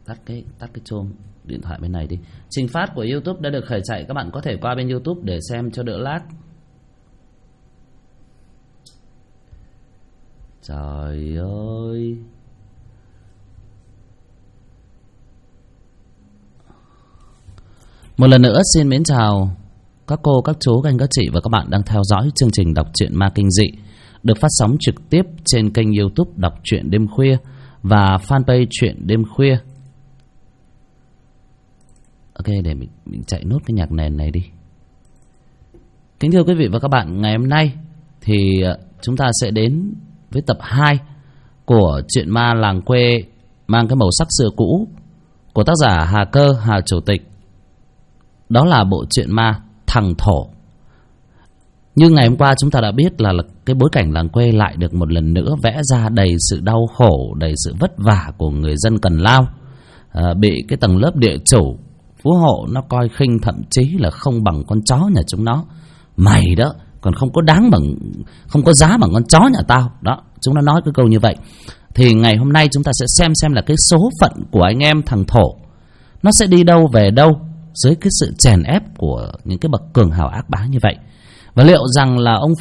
tắt cái chuông điện thoại bên này đi. Trình phát của YouTube đã được khởi chạy, các bạn có thể qua bên YouTube để xem cho đỡ lag. Trời ơi. Một lần nữa xin mến chào các cô, các chú, các anh, các chị và các bạn đang theo dõi chương trình đọc truyện ma kinh dị được phát sóng trực tiếp trên kênh YouTube Đọc Truyện Đêm Khuya và fanpage Truyện Đêm Khuya. Ok, để mình chạy nốt cái nhạc nền này đi. Kính thưa quý vị và các bạn, ngày hôm nay thì chúng ta sẽ đến với tập 2 của truyện ma làng quê mang cái màu sắc xưa cũ của tác giả Hà Cơ, Hà Chủ tịch. Đó là bộ truyện ma Thằng Thổ. Như ngày hôm qua chúng ta đã biết là cái bối cảnh làng quê lại được một lần nữa vẽ ra đầy sự đau khổ, đầy sự vất vả của người dân Cần Lao, bị cái tầng lớp địa chủ phú hộ nó coi khinh, thậm chí là không bằng con chó nhà chúng nó. Mày đó còn không có giá bằng con chó nhà tao. Đó, chúng nó nói cái câu như vậy. Thì ngày hôm nay chúng ta sẽ xem là cái số phận của anh em thằng Thổ nó sẽ đi đâu về đâu dưới cái sự chèn ép của những cái bậc cường hào ác bá như vậy. Và liệu rằng là ông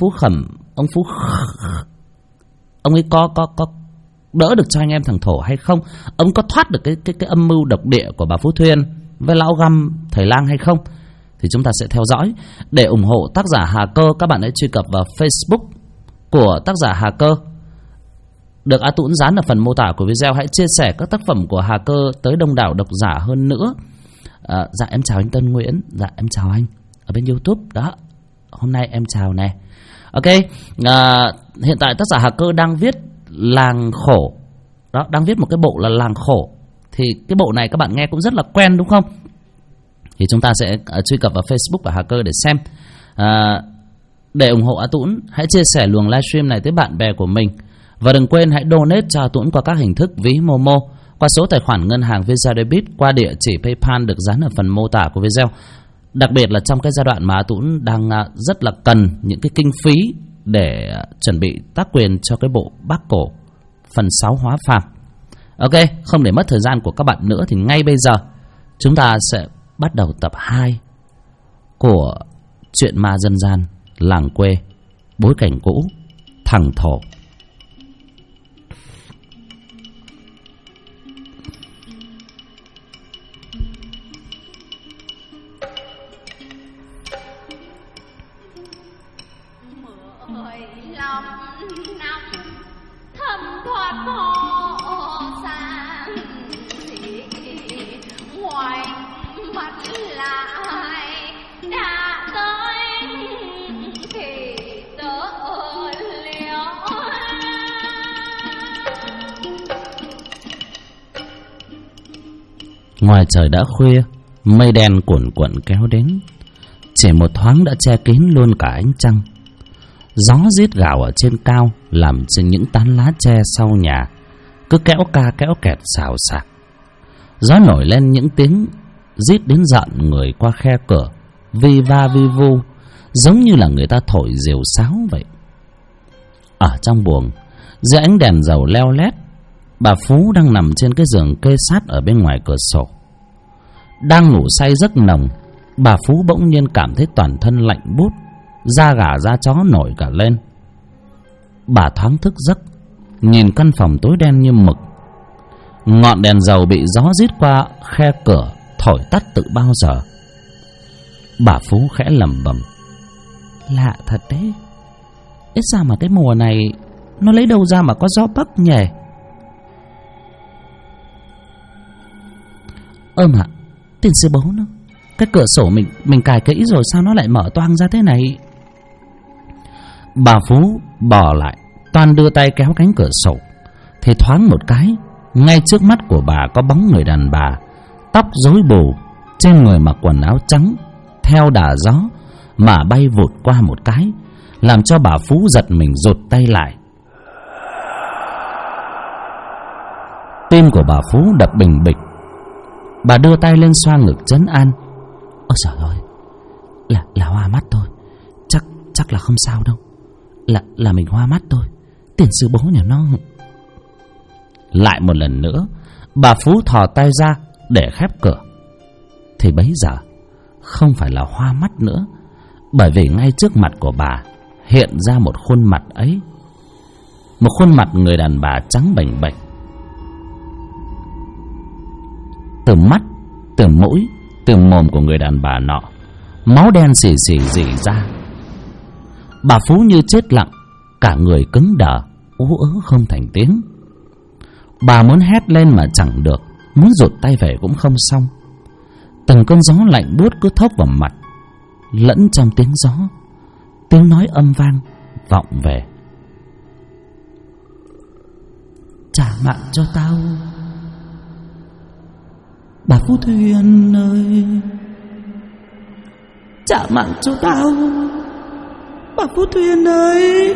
ấy có đỡ được cho anh em thằng Thổ hay không? Ông có thoát được cái âm mưu độc địa của bà Phú Thuyên với lão Găm thầy lang hay không? Thì chúng ta sẽ theo dõi. Để ủng hộ tác giả Hà Cơ, các bạn hãy truy cập vào Facebook của tác giả Hà Cơ, được A Tũng dán ở phần mô tả của video. Hãy chia sẻ các tác phẩm của Hà Cơ tới đông đảo độc giả hơn nữa. Dạ em chào anh Tân Nguyễn. Dạ em chào anh ở bên YouTube đó. Hôm nay em chào nè. Ok, hiện tại tác giả Hà Cơ đang viết Làng Khổ đó, đang viết một cái bộ là Làng Khổ. Thì cái bộ này các bạn nghe cũng rất là quen đúng không? Thì chúng ta sẽ truy cập vào Facebook của Hà Cơ để xem. Để ủng hộ A Tũng, hãy chia sẻ luồng livestream này tới bạn bè của mình. Và đừng quên hãy donate cho A Tũng qua các hình thức ví Momo, qua số tài khoản ngân hàng Visa Debit, qua địa chỉ PayPal được dán ở phần mô tả của video. Đặc biệt là trong cái giai đoạn mà A Tũng đang rất là cần những cái kinh phí để chuẩn bị tác quyền cho cái bộ Bác Cổ phần 6 Hóa Phàm. Ok, không để mất thời gian của các bạn nữa thì ngay bây giờ chúng ta sẽ bắt đầu tập 2 của truyện ma dân gian làng quê, bối cảnh cũ, Thằng Thổ. Ngoài trời đã khuya, mây đen cuồn cuộn kéo đến, chỉ một thoáng đã che kín luôn cả ánh trăng. Gió rít gào ở trên cao làm trên những tán lá tre sau nhà cứ kéo ca kéo kẹt xào xạc. Gió nổi lên những tiếng rít đến giận người qua khe cửa, vi va vi vu, giống như là người ta thổi diều sáo vậy. Ở trong buồng, dưới ánh đèn dầu leo lét, bà Phú đang nằm trên cái giường kê sát ở bên ngoài cửa sổ. Đang ngủ say giấc nồng, bà Phú bỗng nhiên cảm thấy toàn thân lạnh buốt, da gà da chó nổi cả lên. Bà thoáng thức giấc, nhìn căn phòng tối đen như mực. Ngọn đèn dầu bị gió rít qua khe cửa thổi tắt tự bao giờ. Bà Phú khẽ lẩm bẩm: lạ thật đấy, ít sao mà cái mùa này nó lấy đâu ra mà có gió bắc nhỉ? Mà tiền sư bố nó, cái cửa sổ mình cài kỹ rồi sao nó lại mở toang ra thế này? Bà Phú bò lại, toan đưa tay kéo cánh cửa sổ thì thoáng một cái, ngay trước mắt của bà có bóng người đàn bà, tóc rối bù, trên người mặc quần áo trắng, theo đà gió mà bay vụt qua một cái, làm cho bà Phú giật mình rụt tay lại. Tim của bà Phú đập bình bịch. Bà đưa tay lên xoa ngực trấn an: ôi trời ơi, là hoa mắt thôi, chắc là không sao đâu, là mình hoa mắt thôi, tiền sư bố nhà nó. Lại một lần nữa, Bà Phú thò tay ra để khép cửa, thì bấy giờ không phải là hoa mắt nữa, bởi vì ngay trước mặt của bà hiện ra một khuôn mặt ấy, một khuôn mặt người đàn bà trắng bềnh bềnh. Từ mắt, từ mũi, từ mồm của người đàn bà nọ, máu đen xì xì rỉ ra. Bà Phú như chết lặng, cả người cứng đờ, ú ớ không thành tiếng. Bà muốn hét lên mà chẳng được, muốn rụt tay về cũng không xong. Từng cơn gió lạnh buốt cứ thốc vào mặt, lẫn trong tiếng gió, tiếng nói âm vang vọng về. Trả mạng cho tao, bà Phú Thuyền ơi, trả mạng cho tao, bà Phú Thuyền ơi.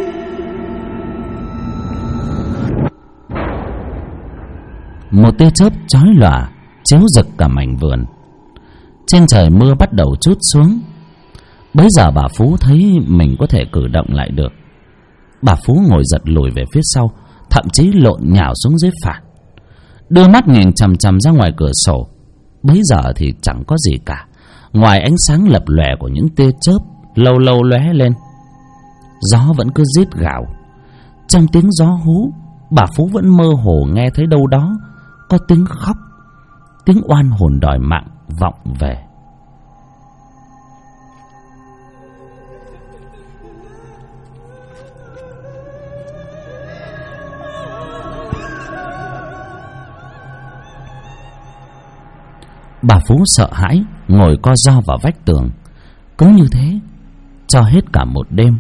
Một tia chớp chói lòa chiếu rực cả mảnh vườn. Trên trời mưa bắt đầu trút xuống. Bấy giờ bà Phú thấy mình có thể cử động lại được. Bà Phú ngồi giật lùi về phía sau, thậm chí lộn nhào xuống dưới phản, đưa mắt nhìn chằm chằm ra ngoài cửa sổ. Bấy giờ thì chẳng có gì cả ngoài ánh sáng lập lòe của những tia chớp lâu lâu lóe lên. Gió vẫn cứ rít gào. Trong tiếng gió hú, bà Phú vẫn mơ hồ nghe thấy đâu đó có tiếng khóc, tiếng oan hồn đòi mạng vọng về. Bà Phú sợ hãi ngồi co ro vào vách tường. Cứ như thế cho hết cả một đêm.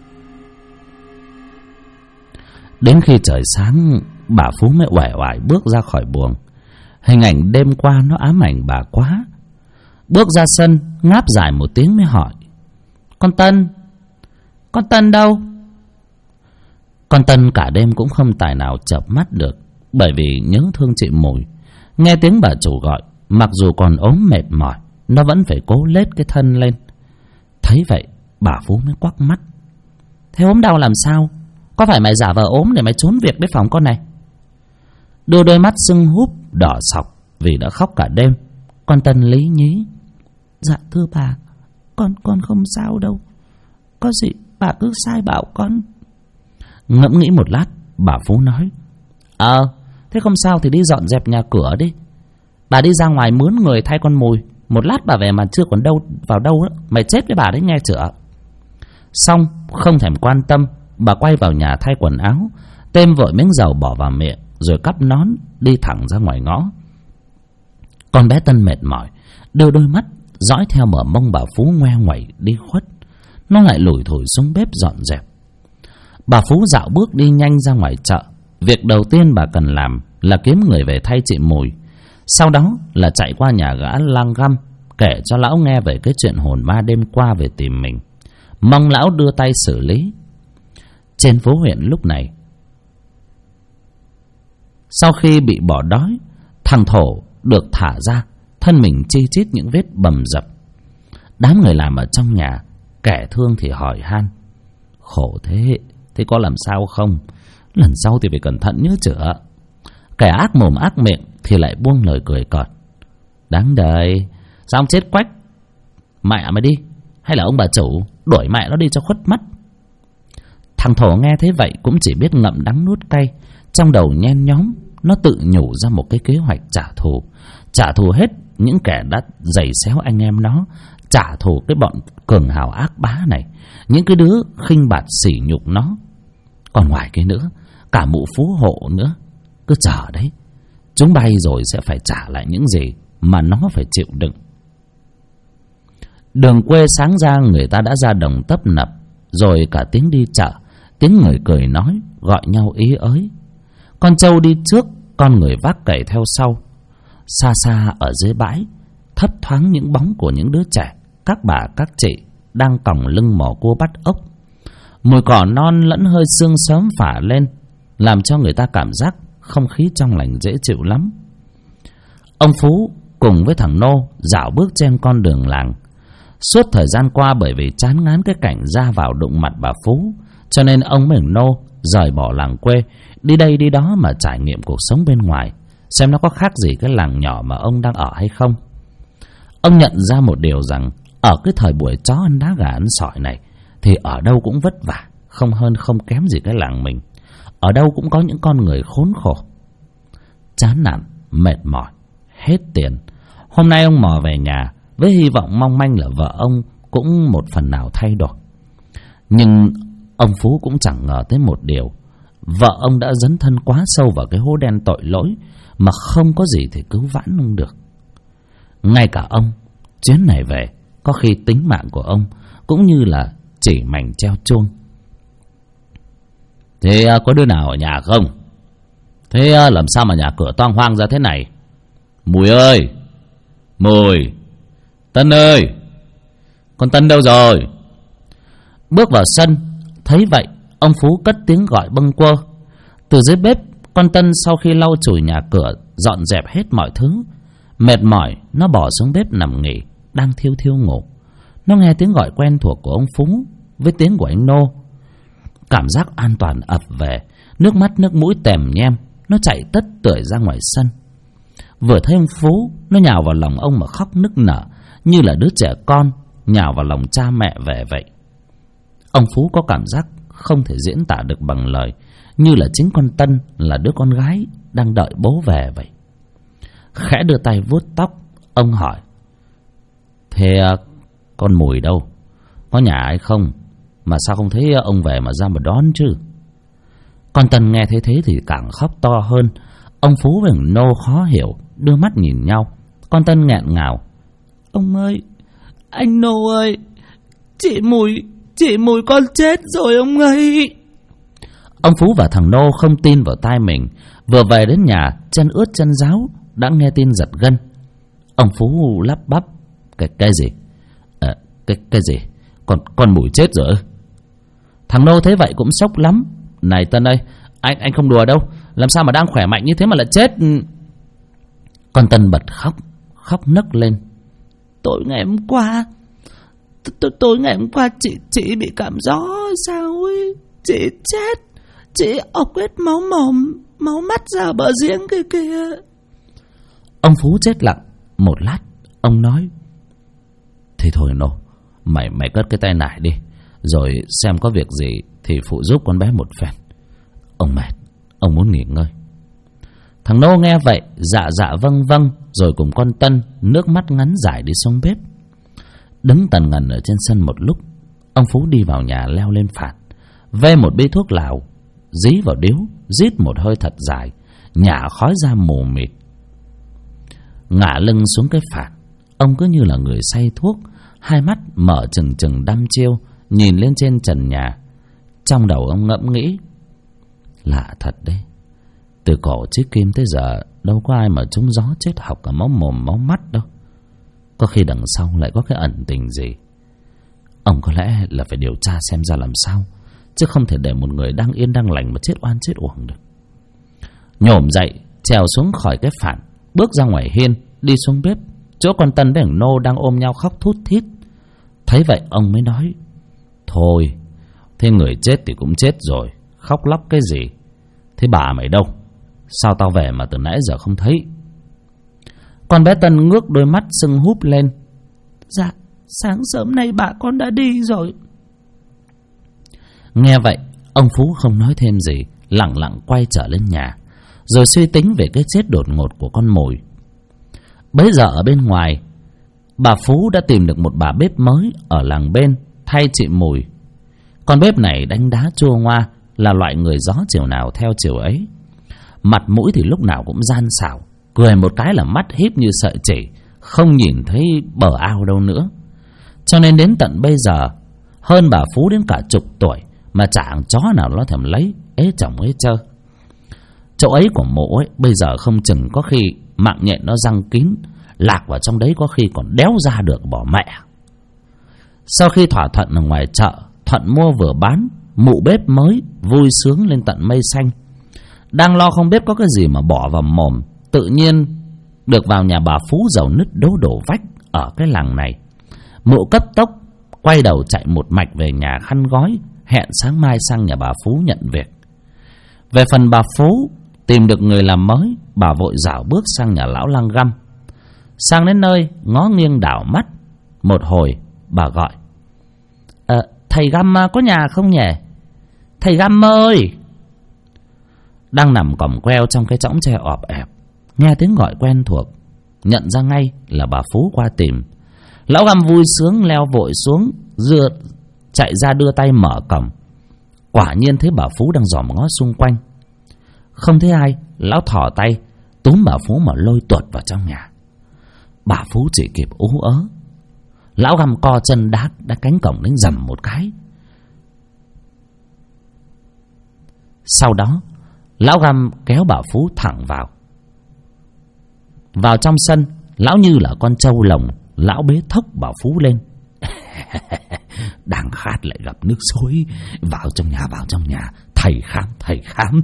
Đến khi trời sáng, bà Phú mới uể oải bước ra khỏi buồng. Hình ảnh đêm qua nó ám ảnh bà quá. Bước ra sân, ngáp dài một tiếng mới hỏi: Con Tân? Con Tân đâu? Con Tân cả đêm cũng không tài nào chợp mắt được, bởi vì nhớ thương chị Mùi. Nghe tiếng bà chủ gọi, mặc dù còn ốm mệt mỏi, nó vẫn phải cố lết cái thân lên. Thấy vậy, bà Phú mới quắc mắt: Thế ốm đau làm sao? Có phải mày giả vờ ốm để mày trốn việc đến phòng con này? Đưa đôi mắt sưng húp đỏ sọc vì đã khóc cả đêm, con Tân lý nhí: Dạ thưa bà, con không sao đâu. Có gì bà cứ sai bảo con. Ngẫm nghĩ một lát, bà Phú nói: Thế không sao thì đi dọn dẹp nhà cửa đi. Bà đi ra ngoài mướn người thay con Mùi. Một lát bà về mà chưa còn đâu vào đâu đó, mày chết với bà đấy nghe chửa. Xong không thèm quan tâm, bà quay vào nhà thay quần áo, têm vội miếng dầu bỏ vào miệng, rồi cắp nón đi thẳng ra ngoài ngõ. Con bé Tân mệt mỏi, đưa đôi mắt dõi theo mở mông bà Phú ngoe ngoẩy đi khuất. Nó lại lủi thủi xuống bếp dọn dẹp. Bà Phú dạo bước đi nhanh ra ngoài chợ. Việc đầu tiên bà cần làm là kiếm người về thay chị Mùi. Sau đó là chạy qua nhà gã lang găm, kể cho lão nghe về cái chuyện hồn ma đêm qua về tìm mình, mong lão đưa tay xử lý. Trên phố huyện lúc này, sau khi bị bỏ đói, thằng Thổ được thả ra, thân mình chi chít những vết bầm dập. Đám người làm ở trong nhà, kẻ thương thì hỏi han: Khổ thế, thế có làm sao không? Lần sau thì phải cẩn thận nhớ chữa. Kẻ ác mồm ác miệng thì lại buông lời cười cợt: Đáng đời, sao ông chết quách? Mẹ mày đi, hay là ông bà chủ đuổi mẹ nó đi cho khuất mắt. Thằng Thổ nghe thế vậy cũng chỉ biết ngậm đắng nuốt cay. Trong đầu nhen nhóm, nó tự nhủ ra một cái kế hoạch trả thù hết những kẻ đã giày xéo anh em nó, trả thù cái bọn cường hào ác bá này, những cái đứa khinh bạt sỉ nhục nó. Còn ngoài cái nữa, cả mụ phú hộ nữa. Cứ chờ đấy, chúng bay rồi sẽ phải trả lại những gì mà nó phải chịu đựng. Đường quê sáng ra người ta đã ra đồng tấp nập, rồi cả tiếng đi chợ, tiếng người cười nói gọi nhau ý ới. Con trâu đi trước, con người vác cày theo sau. Xa xa ở dưới bãi, thấp thoáng những bóng của những đứa trẻ, các bà các chị đang còng lưng mò cua bắt ốc. Mùi cỏ non lẫn hơi sương sớm phả lên, làm cho người ta cảm giác không khí trong lành dễ chịu lắm. Ông Phú cùng với thằng Nô dạo bước trên con đường làng. Suốt thời gian qua, bởi vì chán ngán cái cảnh ra vào đụng mặt bà Phú, cho nên ông với thằng Nô rời bỏ làng quê, đi đây đi đó mà trải nghiệm cuộc sống bên ngoài, xem nó có khác gì cái làng nhỏ mà ông đang ở hay không. Ông nhận ra một điều rằng ở cái thời buổi chó ăn đá gà ăn sỏi này thì ở đâu cũng vất vả, không hơn không kém gì cái làng mình. Ở đâu cũng có những con người khốn khổ, chán nản, mệt mỏi, hết tiền. Hôm nay ông mò về nhà với hy vọng mong manh là vợ ông cũng một phần nào thay đổi. Nhưng ông Phú cũng chẳng ngờ tới một điều: vợ ông đã dấn thân quá sâu vào cái hố đen tội lỗi mà không có gì thì cứu vãn ông được. Ngay cả ông, chuyến này về có khi tính mạng của ông cũng như là chỉ mảnh treo chuông. Thế có đứa nào ở nhà không? Thế làm sao mà nhà cửa toang hoang ra thế này? Mùi ơi! Mùi! Tân ơi! Con Tân đâu rồi? Bước vào sân, thấy vậy ông Phú cất tiếng gọi bâng quơ. Từ dưới bếp, con Tân sau khi lau chùi nhà cửa, dọn dẹp hết mọi thứ, mệt mỏi nó bỏ xuống bếp nằm nghỉ, đang thiêu thiêu ngủ. Nó nghe tiếng gọi quen thuộc của ông Phú với tiếng của anh Nô. Cảm giác an toàn ập về, nước mắt nước mũi tèm nhem, nó chạy tất tưởi ra ngoài sân. Vừa thấy ông Phú, nó nhào vào lòng ông mà khóc nức nở, như là đứa trẻ con nhào vào lòng cha mẹ về vậy. Ông Phú có cảm giác không thể diễn tả được bằng lời, như là chính con Tân là đứa con gái đang đợi bố về vậy. Khẽ đưa tay vuốt tóc, ông hỏi: Thế con Mùi đâu? Có nhà ai không? Mà sao không thấy ông về mà ra mà đón chứ? Con Tân nghe thấy thế thì càng khóc to hơn. Ông Phú và thằng Nô khó hiểu, đưa mắt nhìn nhau. Con Tân nghẹn ngào: Ông ơi, anh Nô ơi, chị Mùi con chết rồi ông ơi. Ông Phú và thằng Nô không tin vào tai mình. Vừa về đến nhà, chân ướt chân ráo, đã nghe tin giật gân. Ông Phú lắp bắp: Cái gì? Cái gì? Con Mùi chết rồi? Thằng Nô thấy vậy cũng sốc lắm. Này Tân ơi, anh không đùa đâu. Làm sao mà đang khỏe mạnh như thế mà lại chết? Con Tân bật khóc nấc lên: Tối ngày hôm qua chị bị cảm gió sao ấy, chị chết, chị ọc hết máu mồm, máu mắt ra bờ giếng kia. Ông Phú chết lặng một lát, ông nói: Thế thôi Nô, mày cất cái tay nải đi, rồi xem có việc gì thì phụ giúp con bé một phen. Ông mệt, ông muốn nghỉ ngơi. Thằng Nô nghe vậy dạ vâng, rồi cùng con Tân nước mắt ngắn dài đi xuống bếp. Đứng tần ngần ở trên sân một lúc, ông Phú đi vào nhà leo lên phản, vê một bí thuốc lào, dí vào điếu, rít một hơi thật dài, nhả khói ra mù mịt. Ngả lưng xuống cái phản, ông cứ như là người say thuốc, hai mắt mở trừng đăm chiêu nhìn lên trên trần nhà. Trong đầu ông ngẫm nghĩ: Lạ thật đấy, từ cổ chí kim tới giờ đâu có ai mà trúng gió chết học cả máu mồm máu mắt đâu. Có khi đằng sau lại có cái ẩn tình gì. Ông có lẽ là phải điều tra xem ra làm sao, chứ không thể để một người đang yên đang lành mà chết oan chết uổng được. Nhổm dậy, trèo xuống khỏi cái phản, bước ra ngoài hiên, đi xuống bếp, chỗ con Tân với thằng Nô đang ôm nhau khóc thút thít. Thấy vậy ông mới nói: Thôi, thế người chết thì cũng chết rồi, khóc lóc cái gì? Thế bà mày đâu? Sao tao về mà từ nãy giờ không thấy? Con bé Tân ngước đôi mắt sưng húp lên: Dạ, sáng sớm nay bà con đã đi rồi. Nghe vậy, ông Phú không nói thêm gì, lặng lặng quay trở lên nhà, rồi suy tính về cái chết đột ngột của con Mùi. Bấy giờ ở bên ngoài, bà Phú đã tìm được một bà bếp mới ở làng bên thay chị Mùi. Con bếp này đánh đá chua ngoa, là loại người gió chiều nào theo chiều ấy. Mặt mũi thì lúc nào cũng gian xảo, cười một cái là mắt híp như sợi chỉ, không nhìn thấy bờ ao đâu nữa. Cho nên đến tận bây giờ, hơn bà Phú đến cả chục tuổi mà chả thằng chó nào nó thèm lấy, ế chồng ế chơ. Chỗ ấy của mụ ấy bây giờ không chừng có khi mạng nhện nó răng kín, lạc vào trong đấy có khi còn đéo ra được bỏ mẹ. Sau khi thỏa thuận ở ngoài chợ, thuận mua vừa bán, mụ bếp mới vui sướng lên tận mây xanh. Đang lo không biết có cái gì mà bỏ vào mồm, tự nhiên được vào nhà bà Phú giàu nứt đổ vách ở cái làng này. Mụ cấp tốc quay đầu chạy một mạch về nhà khăn gói, hẹn sáng mai sang nhà bà Phú nhận việc. Về phần bà Phú, Tìm được người làm mới, bà vội dạo bước sang nhà lão lang găm. Sang đến nơi, ngó nghiêng đảo mắt. Một hồi, bà gọi: Thầy Găm có nhà không nhỉ? Thầy Găm ơi! Đang nằm còm queo trong cái chõng tre ọp ẹp, nghe tiếng gọi quen thuộc, nhận ra ngay là bà Phú qua tìm. Lão Găm vui sướng leo vội xuống, chạy ra đưa tay mở cổng. Quả nhiên thấy bà Phú đang dòm ngó xung quanh. Không thấy ai, lão thò tay túm bà Phú mà lôi tuột vào trong nhà. Bà Phú chỉ kịp ú ớ. Lão Găm co chân đá cánh cổng đến rầm một cái. Sau đó lão Găm kéo bà Phú thẳng vào trong sân. Lão như là con trâu lồng, lão bế thốc bà Phú lên. Đang khát lại gặp nước suối. Vào trong nhà, thầy khám.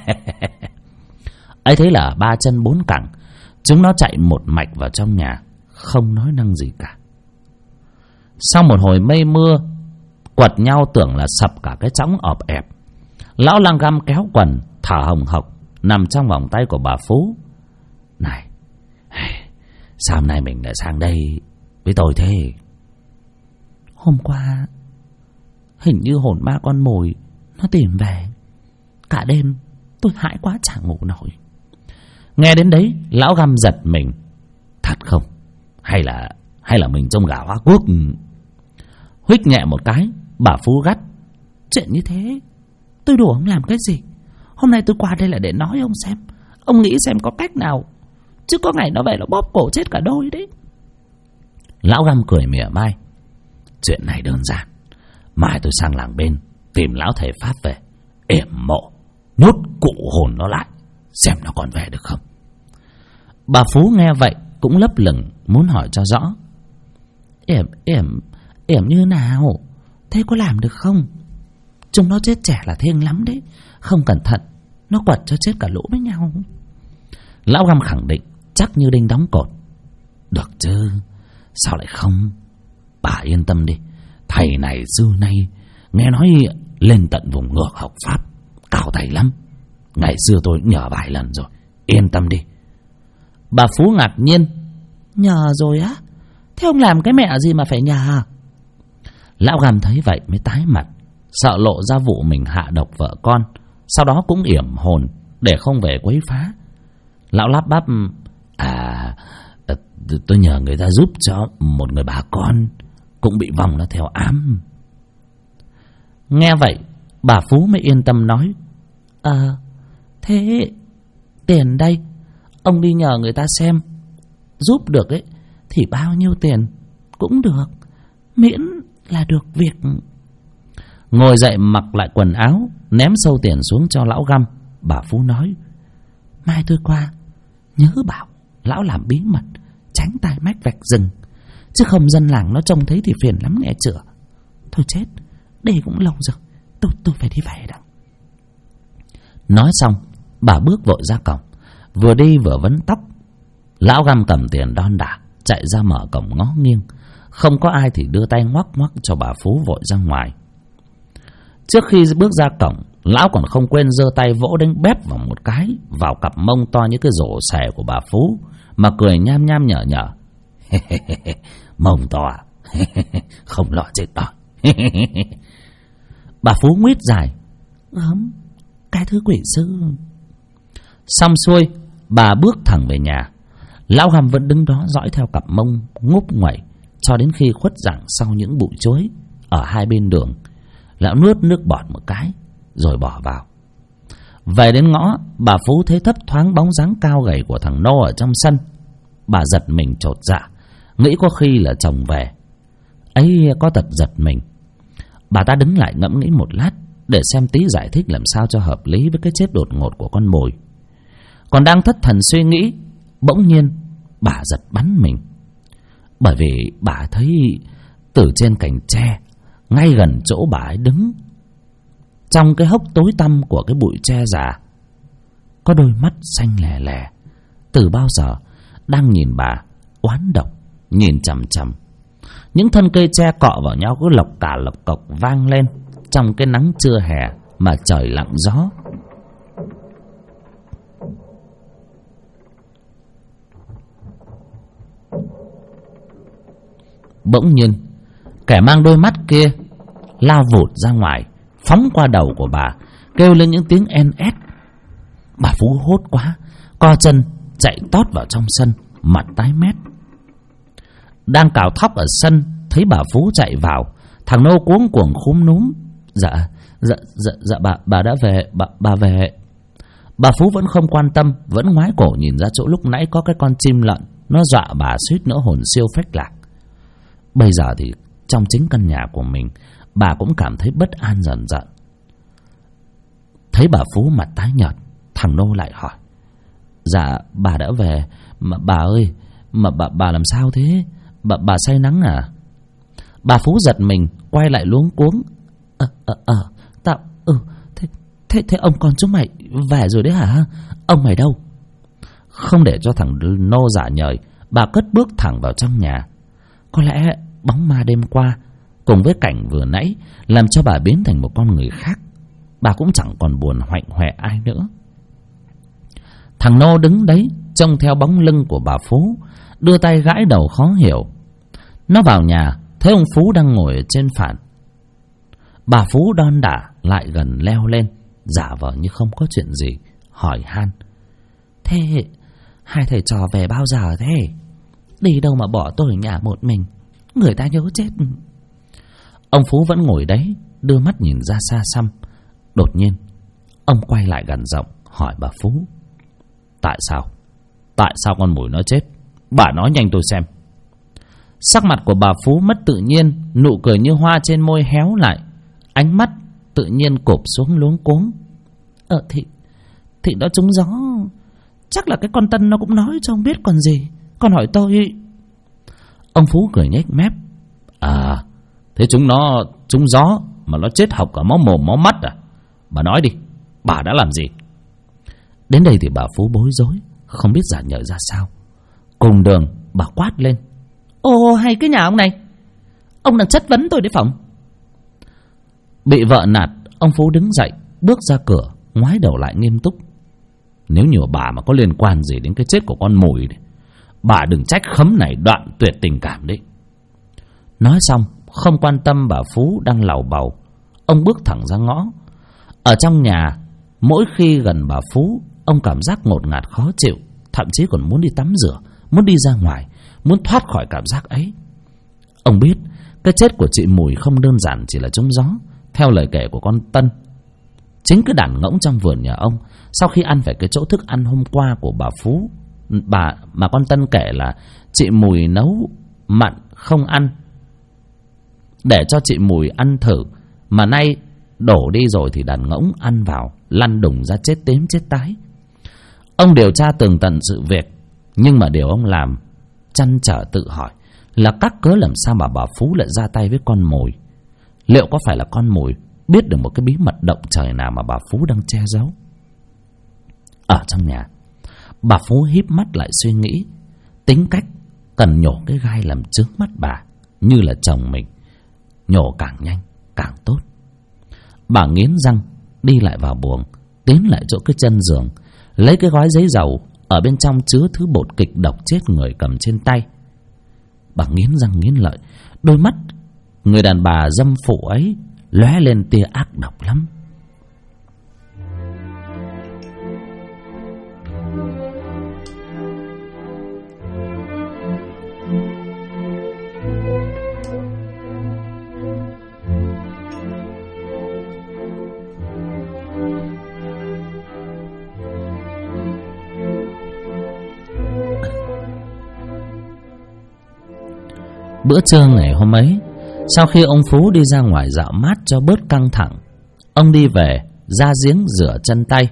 Ấy thế là ba chân bốn cẳng, chúng nó chạy một mạch vào trong nhà, không nói năng gì cả. Sau một hồi mây mưa quật nhau tưởng là sập cả cái chõng ọp ẹp, lão lang găm kéo quần thở hồng hộc nằm trong vòng tay của bà Phú. Này, sao hôm nay mình lại sang đây với tôi thế? Hôm qua hình như hồn ma con mồi nó tìm về. Cả đêm tôi hãi quá chẳng ngủ nổi. Nghe đến đấy, lão Găm giật mình. Thật không? Hay là mình trông gà hóa quốc? Huých nhẹ một cái, bà Phú gắt: Chuyện như thế tôi đùa ông làm cái gì? Hôm nay tôi qua đây là để nói ông xem. Ông nghĩ xem có cách nào, chứ có ngày nó về nó bóp cổ chết cả đôi đấy. Lão Găm cười mỉa mai: Chuyện này đơn giản. Mai tôi sang làng bên tìm lão thầy Pháp về, yểm mộ, nhốt cụ hồn nó lại, xem nó còn về được không. Bà Phú nghe vậy cũng lấp lửng muốn hỏi cho rõ. Yểm như nào? Thế có làm được không? Chúng nó chết trẻ là thiêng lắm đấy, không cẩn thận nó quật cho chết cả lũ với nhau. Lão Găm khẳng định chắc như đinh đóng cột. Được chứ, sao lại không? Bà yên tâm đi, thầy này xưa nay nghe nói lên tận vùng ngược học Pháp, cao tay lắm. Ngày xưa tôi cũng nhờ vài lần rồi, yên tâm đi. Bà Phú ngạc nhiên: Nhờ rồi á? Thế ông làm cái mẹ gì mà phải nhờ? Lão Găm thấy vậy mới tái mặt, sợ lộ ra vụ mình hạ độc vợ con, sau đó cũng yểm hồn để không về quấy phá. Lão lắp bắp: Tôi nhờ người ta giúp cho một người bà con cũng bị vong nó theo ám. Nghe vậy, bà Phú mới yên tâm nói: Thế tiền đây, ông đi nhờ người ta xem, giúp được ấy thì bao nhiêu tiền cũng được, miễn là được việc. Ngồi dậy mặc lại quần áo, ném sâu tiền xuống cho lão Găm, bà Phú nói: Mai tôi qua nhớ bảo lão làm bí mật, tránh tai mách vạch rừng, chứ không dân làng nó trông thấy thì phiền lắm nghe chưa. Thôi chết, đây cũng lâu rồi, tôi phải đi về đã. Nói xong, bà bước vội ra cổng, vừa đi vừa vấn tóc. Lão Găm cầm tiền đon đả chạy ra mở cổng ngó nghiêng, không có ai thì đưa tay ngoắc ngoắc cho bà Phú vội ra ngoài. Trước khi bước ra cổng, lão còn không quên giơ tay vỗ đánh bép vào một cái vào cặp mông to như cái rổ xẻ của bà Phú, mà cười nham nham nhở nhở: Mông to à? Không lo chết đói. Bà Phú nguyết dài: Gớm, cái thứ quỷ sư. Xong xuôi, bà bước thẳng về nhà. Lão Găm vẫn đứng đó dõi theo cặp mông ngúp nguẩy cho đến khi khuất dạng sau những bụi chuối ở hai bên đường. Lão nuốt nước bọt một cái rồi bỏ vào. Về đến ngõ, bà Phú thấy thấp thoáng bóng dáng cao gầy của thằng Nô ở trong sân. Bà giật mình chột dạ, nghĩ có khi là chồng về. Ấy có tật giật mình. Bà ta đứng lại ngẫm nghĩ một lát để xem tí giải thích làm sao cho hợp lý với cái chết đột ngột của con mồi. Còn đang thất thần suy nghĩ, bỗng nhiên bà giật bắn mình. Bởi vì bà thấy từ trên cành tre ngay gần chỗ bà ấy đứng, trong cái hốc tối tăm của cái bụi tre già, có đôi mắt xanh lè lè từ bao giờ đang nhìn bà oán độc, nhìn chằm chằm. Những thân cây tre cọ vào nhau cứ lộc cả lộc cộc vang lên trong cái nắng trưa hè mà trời lặng gió. Bỗng nhiên kẻ mang đôi mắt kia lao vụt ra ngoài, phóng qua đầu của bà, kêu lên những tiếng en ét. Bà Phú hốt quá, co chân chạy tót vào trong sân, mặt tái mét. Đang cào thóc ở sân, thấy bà Phú chạy vào, thằng Nô cuống cuồng khúm núm: Dạ bà đã về, bà về. Bà Phú vẫn không quan tâm, vẫn ngoái cổ nhìn ra chỗ lúc nãy có cái con chim lợn, nó dọa bà suýt nữa hồn siêu phách lạc. Bây giờ thì trong chính căn nhà của mình, bà cũng cảm thấy bất an dần dần. Thấy bà Phú mặt tái nhợt, thằng Nô lại hỏi: Dạ bà đã về, mà bà ơi, mà bà làm sao thế? Bà say nắng à? Bà Phú giật mình, quay lại luống cuống: Thế ông con chúng mày về rồi đấy hả? Ông mày đâu? Không để cho thằng Nô giả nhời, bà cất bước thẳng vào trong nhà. Có lẽ bóng ma đêm qua cùng với cảnh vừa nãy làm cho bà biến thành một con người khác. Bà cũng chẳng còn buồn hoạnh hoẹ ai nữa. Thằng Nô đứng đấy trông theo bóng lưng của bà Phú, đưa tay gãi đầu khó hiểu. Nó vào nhà thấy ông Phú đang ngồi ở trên phản. Bà Phú đon đả lại gần leo lên, giả vờ như không có chuyện gì, hỏi han: Thế hai thầy trò về bao giờ thế? Đi đâu mà bỏ tôi ở nhà một mình, người ta nhớ chết. Ông Phú vẫn ngồi đấy, đưa mắt nhìn ra xa xăm. Đột nhiên ông quay lại gần giọng hỏi bà Phú: Tại sao con mùi nó chết? Bà nói nhanh tôi xem. Sắc mặt của bà Phú mất tự nhiên, nụ cười như hoa trên môi héo lại, ánh mắt tự nhiên cụp xuống luống cuống: Thì nó trúng gió. Chắc là cái con Tân nó cũng nói cho ông biết còn gì. Con hỏi tôi. Ông Phú cười nhếch mép: À, thế chúng nó trúng gió mà nó chết học cả máu mồm máu mắt à? Bà nói đi, bà đã làm gì? Đến đây thì bà Phú bối rối, không biết giả nhợ ra sao. Cùng đường bà quát lên: Ồ, hay cái nhà ông này, ông đang chất vấn tôi đấy phỏng. Bị vợ nạt, ông Phú đứng dậy bước ra cửa, ngoái đầu lại nghiêm túc: Nếu như bà mà có liên quan gì đến cái chết của con Mùi này, bà đừng trách khấm này đoạn tuyệt tình cảm đấy. Nói xong không quan tâm bà Phú đang làu bầu, ông bước thẳng ra ngõ. Ở trong nhà, mỗi khi gần bà Phú, ông cảm giác ngột ngạt khó chịu, thậm chí còn muốn đi tắm rửa, muốn đi ra ngoài, muốn thoát khỏi cảm giác ấy. Ông biết cái chết của chị Mùi không đơn giản chỉ là trúng gió, theo lời kể của con Tân. Chính cái đàn ngỗng trong vườn nhà ông, sau khi ăn phải cái chỗ thức ăn hôm qua của bà Phú, mà con Tân kể là chị Mùi nấu mặn không ăn, để cho chị Mùi ăn thử, mà nay đổ đi rồi thì đàn ngỗng ăn vào, lăn đùng ra chết tím chết tái. Ông điều tra tường tận sự việc, nhưng mà điều ông làm trăn trở tự hỏi là các cớ làm sao mà bà Phú lại ra tay với con Mùi. Liệu có phải là con Mùi biết được một cái bí mật động trời nào mà bà Phú đang che giấu? Ở trong nhà, bà Phú híp mắt lại suy nghĩ, tính cách cần nhổ cái gai làm chướng mắt bà, như là chồng mình, nhổ càng nhanh càng tốt. Bà nghiến răng đi lại vào buồng, tiến lại chỗ cái chân giường, lấy cái gói giấy dầu ở bên trong chứa thứ bột kịch độc chết người cầm trên tay. Bà nghiến răng nghiến lợi, đôi mắt người đàn bà dâm phụ ấy lóe lên tia ác độc lắm. Bữa trưa ngày hôm ấy, sau khi ông Phú đi ra ngoài dạo mát cho bớt căng thẳng, ông đi về ra giếng rửa chân tay.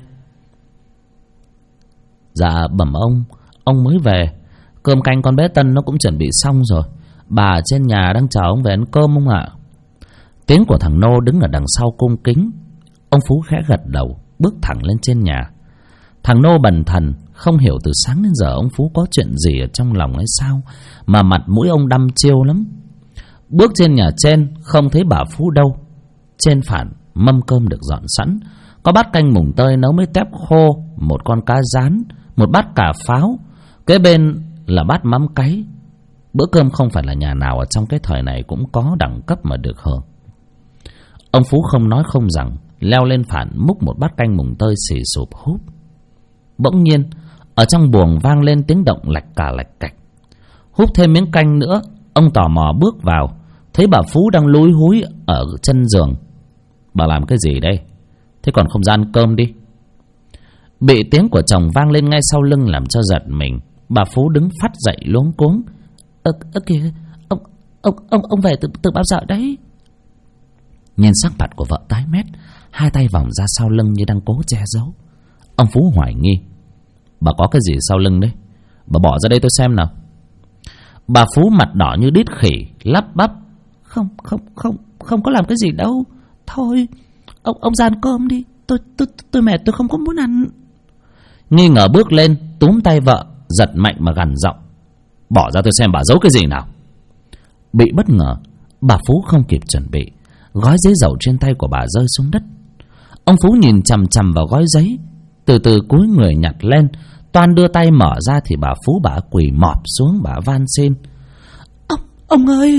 Dạ bẩm ông mới về, cơm canh con bé Tân nó cũng chuẩn bị xong rồi, bà trên nhà đang chờ ông về ăn cơm ông ạ. Tiếng của thằng Nô đứng ở đằng sau cung kính. Ông Phú khẽ gật đầu, bước thẳng lên trên nhà. Thằng Nô bần thần, không hiểu từ sáng đến giờ ông Phú có chuyện gì ở trong lòng hay sao mà mặt mũi ông đăm chiêu lắm. Bước trên nhà trên không thấy bà Phú đâu. Trên phản mâm cơm được dọn sẵn, có bát canh mùng tơi nấu với tép khô, một con cá rán, một bát cà pháo, kế bên là bát mắm cáy. Bữa cơm không phải là nhà nào ở trong cái thời này cũng có đẳng cấp mà được hưởng. Ông Phú không nói không rằng, leo lên phản múc một bát canh mùng tơi xì sụp húp. Bỗng nhiên ở trong buồng vang lên tiếng động lạch cà lạch cạch. Húp thêm miếng canh nữa, ông tò mò bước vào, thấy bà Phú đang lúi húi ở chân giường. Bà làm cái gì đây? Thế còn không ra ăn cơm đi. Bị tiếng của chồng vang lên ngay sau lưng làm cho giật mình. Bà Phú đứng phắt dậy luống cuống. Kìa, ông về từ bao giờ đấy? Nhìn sắc mặt của vợ tái mét, hai tay vòng ra sau lưng như đang cố che giấu. Ông Phú hoài nghi. Bà có cái gì sau lưng đấy? Bà bỏ ra đây tôi xem nào. Bà Phú mặt đỏ như đít khỉ, lắp bắp. Không có làm cái gì đâu. Thôi, ông ra ăn cơm đi. Tôi mệt, tôi không có muốn ăn. Nghi ngờ bước lên, túm tay vợ, giật mạnh mà gằn giọng. Bỏ ra tôi xem bà giấu cái gì nào. Bị bất ngờ, bà Phú không kịp chuẩn bị, gói giấy dầu trên tay của bà rơi xuống đất. Ông Phú nhìn chằm chằm vào gói giấy, từ từ cúi người nhặt lên. Toan đưa tay mở ra thì bà Phú bà quỳ mọp xuống, bà van xin. Ông ơi,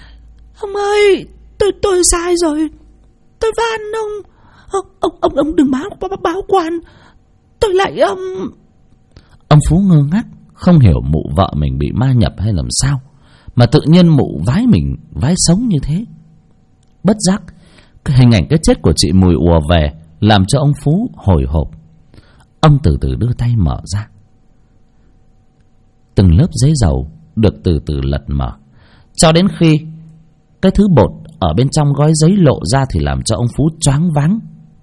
tôi sai rồi. Tôi van ông đừng báo quan. Tôi lại Ông Phú ngơ ngác, không hiểu mụ vợ mình bị ma nhập hay làm sao mà tự nhiên mụ vái mình vái sống như thế. Bất giác cái hình ảnh cái chết của chị Mùi ùa về, làm cho ông Phú hồi hộp. Ông từ từ đưa tay mở ra. Từng lớp giấy dầu được từ từ lật mở, cho đến khi cái thứ bột ở bên trong gói giấy lộ ra thì làm cho ông Phú choáng váng.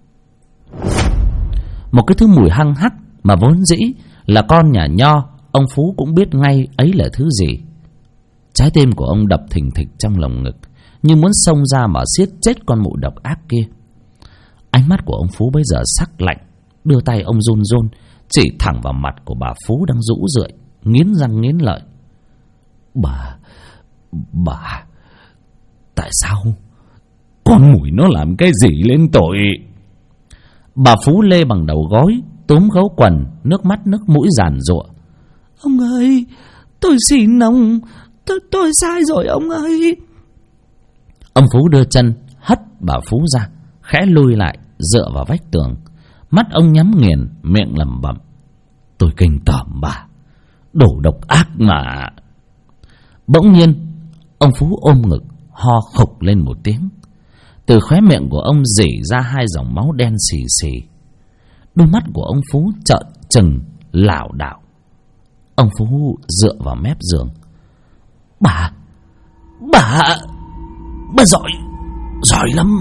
Một cái thứ mùi hăng hắc mà vốn dĩ là con nhà nho, ông Phú cũng biết ngay ấy là thứ gì. Trái tim của ông đập thình thịch trong lồng ngực, như muốn xông ra mà siết chết con mụ độc ác kia. Ánh mắt của ông Phú bây giờ sắc lạnh, đưa tay ông run run chỉ thẳng vào mặt của bà Phú đang rũ rượi, nghiến răng nghiến lợi. Bà tại sao con Mùi nó làm cái gì lên tội? Bà Phú lê bằng đầu gối, túm gấu quần, nước mắt nước mũi giàn giụa. Ông ơi, tôi xin ông, tôi sai rồi ông ơi. Ông Phú đưa chân hất bà Phú ra, khẽ lui lại dựa vào vách tường. Mắt ông nhắm nghiền, miệng lẩm bẩm. Tôi kinh tởm bà, đồ độc ác mà. Bỗng nhiên ông Phú ôm ngực ho khục lên một tiếng. Từ khóe miệng của ông rỉ ra hai dòng máu đen xì xì. Đôi mắt của ông Phú trợn trừng lảo đảo. Ông Phú dựa vào mép giường. Bà giỏi lắm.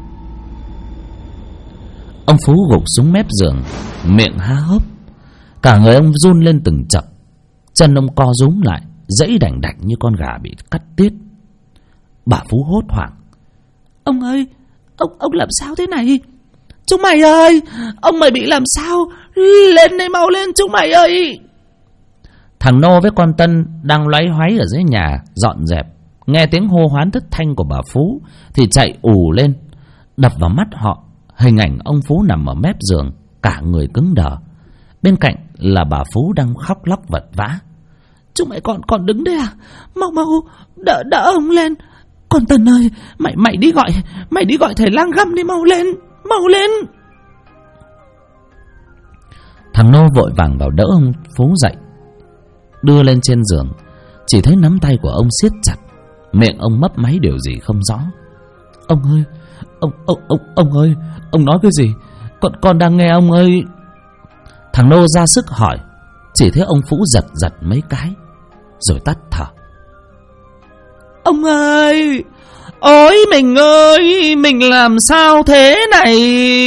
Ông Phú gục xuống mép giường, miệng há hốc, cả người ông run lên từng chập. Chân ông co rúm lại, giãy đành đạch như con gà bị cắt tiết. Bà Phú hốt hoảng. Ông ơi, ông làm sao thế này? Chúng mày ơi, ông mày bị làm sao? Lên đây, mau lên chúng mày ơi. Thằng Nô với con Tân đang loáy hoáy ở dưới nhà dọn dẹp, nghe tiếng hô hoán thất thanh của bà Phú thì chạy ù lên. Đập vào mắt họ hình ảnh ông Phú nằm ở mép giường, cả người cứng đờ. Bên cạnh là bà Phú đang khóc lóc vật vã. Chúng mày còn đứng đây à? Mau đỡ ông lên. Con Tân ơi, mày đi gọi thầy lang găm đi, mau lên. Thằng Nô vội vàng vào đỡ ông Phú dậy, đưa lên trên giường. Chỉ thấy nắm tay của ông siết chặt, miệng ông mấp máy điều gì không rõ. Ông ơi, ông ơi, ông nói cái gì? Con đang nghe ông ơi. Thằng Nô ra sức hỏi. Chỉ thấy ông Phú giật mấy cái rồi tắt thở. Ông ơi, ôi mình ơi, mình làm sao thế này?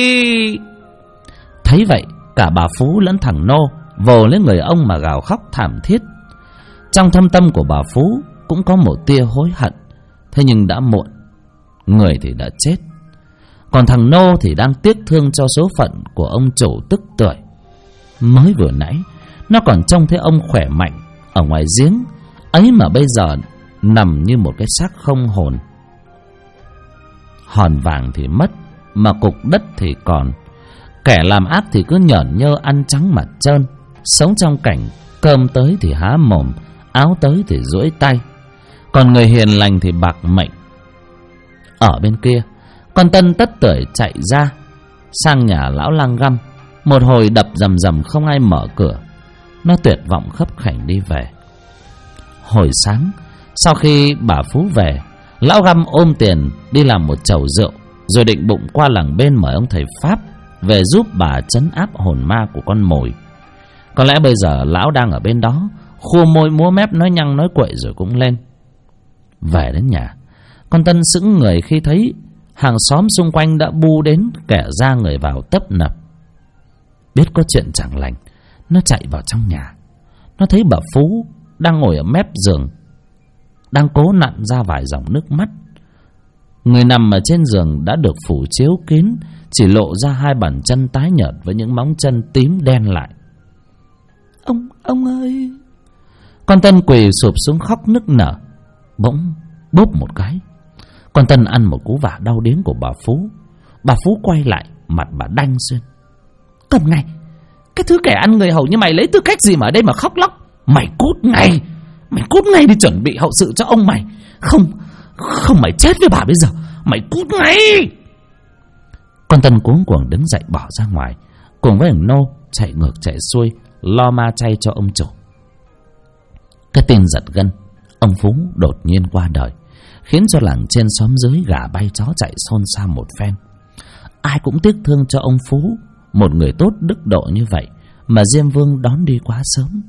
Thấy vậy, cả bà Phú lẫn thằng Nô vồ lấy người ông mà gào khóc thảm thiết. Trong thâm tâm của bà Phú cũng có một tia hối hận, thế nhưng đã muộn, người thì đã chết. Còn thằng Nô thì đang tiếc thương cho số phận của ông chủ tức tưởi. Mới vừa nãy nó còn trông thấy ông khỏe mạnh ở ngoài giếng ấy, mà bây giờ nằm như một cái xác không hồn. Hòn vàng thì mất, mà cục đất thì còn. Kẻ làm ác thì cứ nhởn nhơ ăn trắng mặt trơn, sống trong cảnh cơm tới thì há mồm, áo tới thì duỗi tay. Còn người hiền lành thì bạc mệnh. Ở bên kia, con Tân tất tưởi chạy ra sang nhà lão lang găm. Một hồi đập rầm rầm không ai mở cửa. Nó tuyệt vọng khấp khểnh đi về. Hồi sáng, sau khi bà Phú về, lão găm ôm tiền đi làm một chầu rượu, rồi định bụng qua làng bên mời ông thầy Pháp về giúp bà trấn áp hồn ma của con mồi. Có lẽ bây giờ lão đang ở bên đó, khua môi múa mép nói nhăng nói quậy rồi cũng lên. Về đến nhà, con Tân sững người khi thấy hàng xóm xung quanh đã bu đến, kẻ ra người vào tấp nập. Biết có chuyện chẳng lành, nó chạy vào trong nhà. Nó thấy bà Phú đang ngồi ở mép giường, đang cố nặn ra vài dòng nước mắt. Người nằm ở trên giường đã được phủ chiếu kín, chỉ lộ ra hai bàn chân tái nhợt với những móng chân tím đen lại. Ông ơi! Con Tân quỳ sụp xuống khóc nức nở. Bỗng bốp một cái, con Tân ăn một cú vả đau điếng của bà Phú. Bà Phú quay lại, mặt bà đanh xuyên. Cầm ngay! Cái thứ kẻ ăn người hầu như mày lấy tư cách gì mà ở đây mà khóc lóc? Mày cút ngay! Mày cút ngay đi chuẩn bị hậu sự cho ông mày. Không mày chết với bà bây giờ. Mày cút ngay! Con Tân cuống cuồng đứng dậy bỏ ra ngoài, cùng với thằng Nô chạy ngược chạy xuôi lo ma chay cho ông chủ. Cái tin giật gân ông Phú đột nhiên qua đời khiến cho làng trên xóm dưới gà bay chó chạy xôn xao một phen. Ai cũng tiếc thương cho ông Phú, một người tốt đức độ như vậy mà Diêm Vương đón đi quá sớm.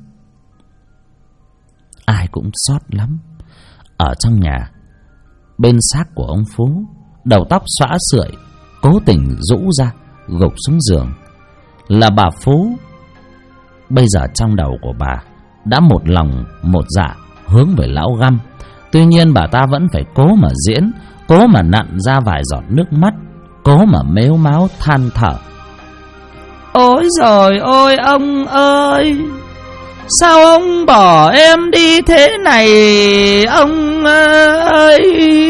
Ai cũng xót lắm. Ở trong nhà, bên xác của ông Phú, đầu tóc xõa sưởi, cố tình rũ ra gục xuống giường, là bà Phú. Bây giờ trong đầu của bà đã một lòng một dạ hướng về lão găm. Tuy nhiên bà ta vẫn phải cố mà diễn, cố mà nặn ra vài giọt nước mắt, cố mà mếu máo than thở. Ôi giời ơi ông ơi! Sao ông bỏ em đi thế này ông ơi?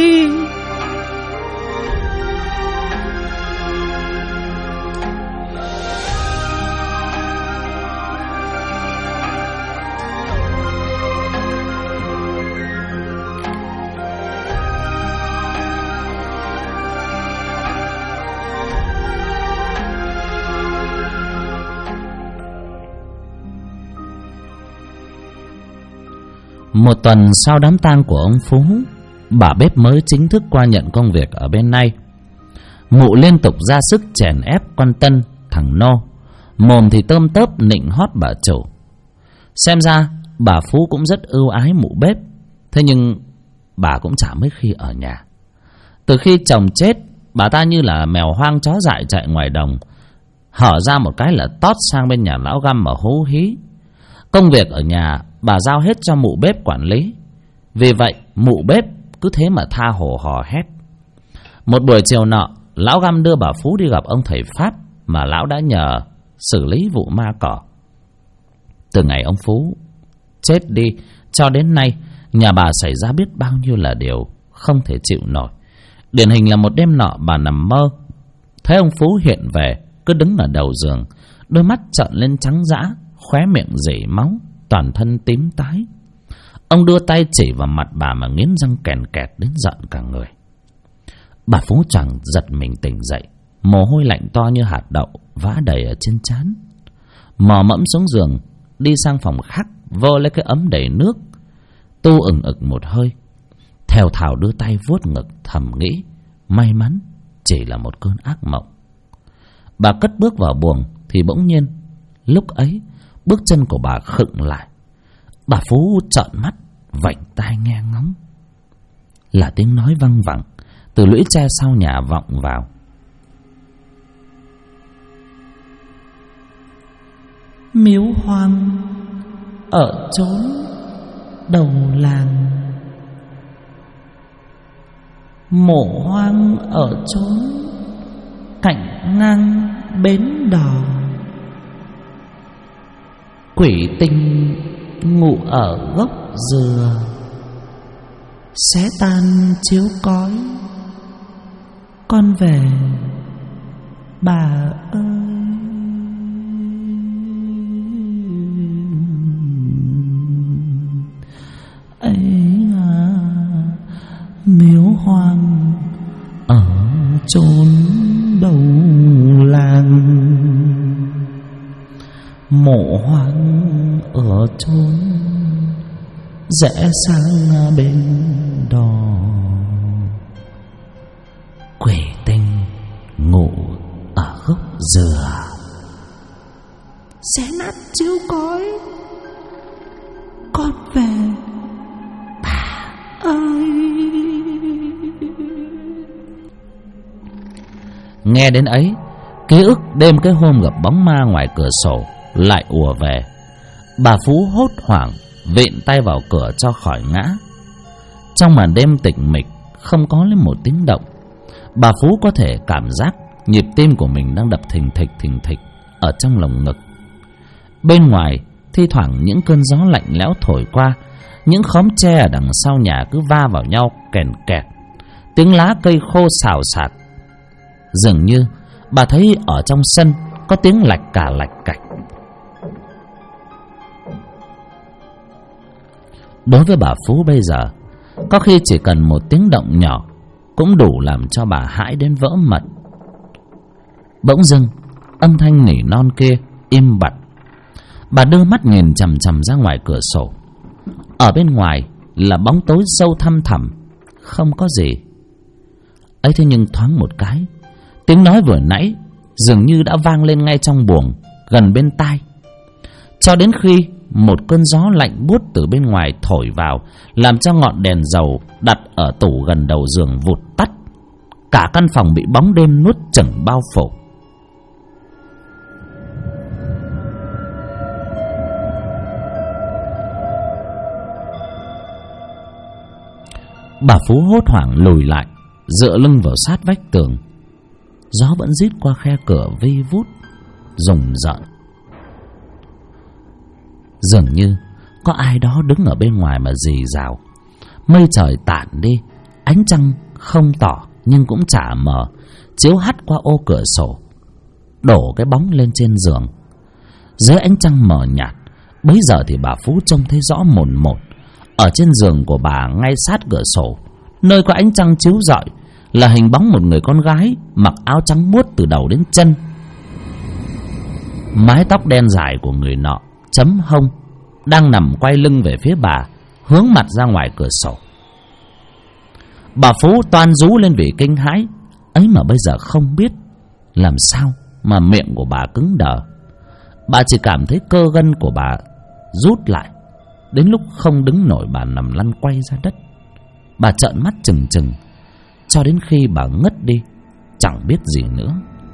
Một tuần sau đám tang của ông Phú, bà bếp mới chính thức qua nhận công việc ở bên này. Mụ liên tục ra sức chèn ép con Tân, thằng Nô, mồm thì tôm tớp nịnh hót bà chủ. Xem ra bà Phú cũng rất ưu ái mụ bếp. Thế nhưng bà cũng chả mấy khi ở nhà. Từ khi chồng chết, bà ta như là mèo hoang chó dại chạy ngoài đồng, hở ra một cái là tót sang bên nhà lão găm mà hú hí. Công việc ở nhà bà giao hết cho mụ bếp quản lý. Vì vậy mụ bếp cứ thế mà tha hồ hò hét. Một buổi chiều nọ, lão găm đưa bà Phú đi gặp ông thầy Pháp mà lão đã nhờ xử lý vụ ma cỏ. Từ ngày ông Phú chết đi cho đến nay, nhà bà xảy ra biết bao nhiêu là điều không thể chịu nổi. Điển hình là một đêm nọ bà nằm mơ thấy ông Phú hiện về, cứ đứng ở đầu giường, đôi mắt trợn lên trắng dã, khóe miệng rỉ máu, toàn thân tím tái. Ông đưa tay chỉ vào mặt bà mà nghiến răng kèn kẹt đến giận cả người. Bà Phú choàng giật mình tỉnh dậy, mồ hôi lạnh to như hạt đậu vã đầy ở trên trán. Mò mẫm xuống giường, đi sang phòng khác, vơ lấy cái ấm đầy nước, tu ừng ực một hơi, thều thào đưa tay vuốt ngực, thầm nghĩ may mắn chỉ là một cơn ác mộng. Bà cất bước vào buồng thì bỗng nhiên lúc ấy bước chân của bà khựng lại. Bà Phú trợn mắt vảnh tai nghe ngóng. Là tiếng nói văng vẳng từ lũy tre sau nhà vọng vào. Miếu hoang ở chốn đầu làng, mộ hoang ở chốn cạnh ngang bến đò, quỷ tinh ngủ ở gốc dừa, xé tan chiếu cói, con về bà ơi. Ấy à. chốn đầu làng, mộ hoang ở chốn rẽ sang bên đò. Quỷ tinh ngủ ở gốc dừa, xé nát chiếu cói, con về bà ơi. Nghe đến ấy, ký ức đêm cái hôm gặp bóng ma ngoài cửa sổ lại ùa về. Bà Phú hốt hoảng vịn tay vào cửa cho khỏi ngã. Trong màn đêm tịch mịch không có lên một tiếng động. Bà Phú có thể cảm giác nhịp tim của mình đang đập thình thịch ở trong lồng ngực. Bên ngoài thi thoảng những cơn gió lạnh lẽo thổi qua, những khóm tre ở đằng sau nhà cứ va vào nhau kèn kẹt, tiếng lá cây khô xào xạc. Dường như bà thấy ở trong sân có tiếng lạch cả lạch cạch. Đối với bà Phú bây giờ, có khi chỉ cần một tiếng động nhỏ cũng đủ làm cho bà hãi đến vỡ mật. Bỗng dưng âm thanh nỉ non kia im bặt. Bà đưa mắt nhìn chằm chằm ra ngoài cửa sổ. Ở bên ngoài là bóng tối sâu thăm thẳm, không có gì ấy. Thế nhưng thoáng một cái, tiếng nói vừa nãy dường như đã vang lên ngay trong buồng gần bên tai, cho đến khi một cơn gió lạnh buốt từ bên ngoài thổi vào, làm cho ngọn đèn dầu đặt ở tủ gần đầu giường vụt tắt. Cả căn phòng bị bóng đêm nuốt chửng bao phủ. Bà Phú hốt hoảng lùi lại, dựa lưng vào sát vách tường. Gió vẫn rít qua khe cửa vi vút, rùng rợn. Dường như có ai đó đứng ở bên ngoài mà rì rào. Mây trời tản đi, ánh trăng không tỏ nhưng cũng chả mờ, chiếu hắt qua ô cửa sổ, đổ cái bóng lên trên giường. Dưới ánh trăng mờ nhạt, bấy giờ thì bà Phú trông thấy rõ mồn một. Ở trên giường của bà, ngay sát cửa sổ, nơi có ánh trăng chiếu rọi, là hình bóng một người con gái mặc áo trắng muốt từ đầu đến chân. Mái tóc đen dài của người nọ chấm hông, đang nằm quay lưng về phía bà, hướng mặt ra ngoài cửa sổ. Bà Phú toan rú lên vì kinh hãi, ấy mà bây giờ không biết làm sao mà miệng của bà cứng đờ. Bà chỉ cảm thấy cơ gân của bà rút lại, đến lúc không đứng nổi bà nằm lăn quay ra đất. Bà trợn mắt trừng trừng cho đến khi bà ngất đi, chẳng biết gì nữa.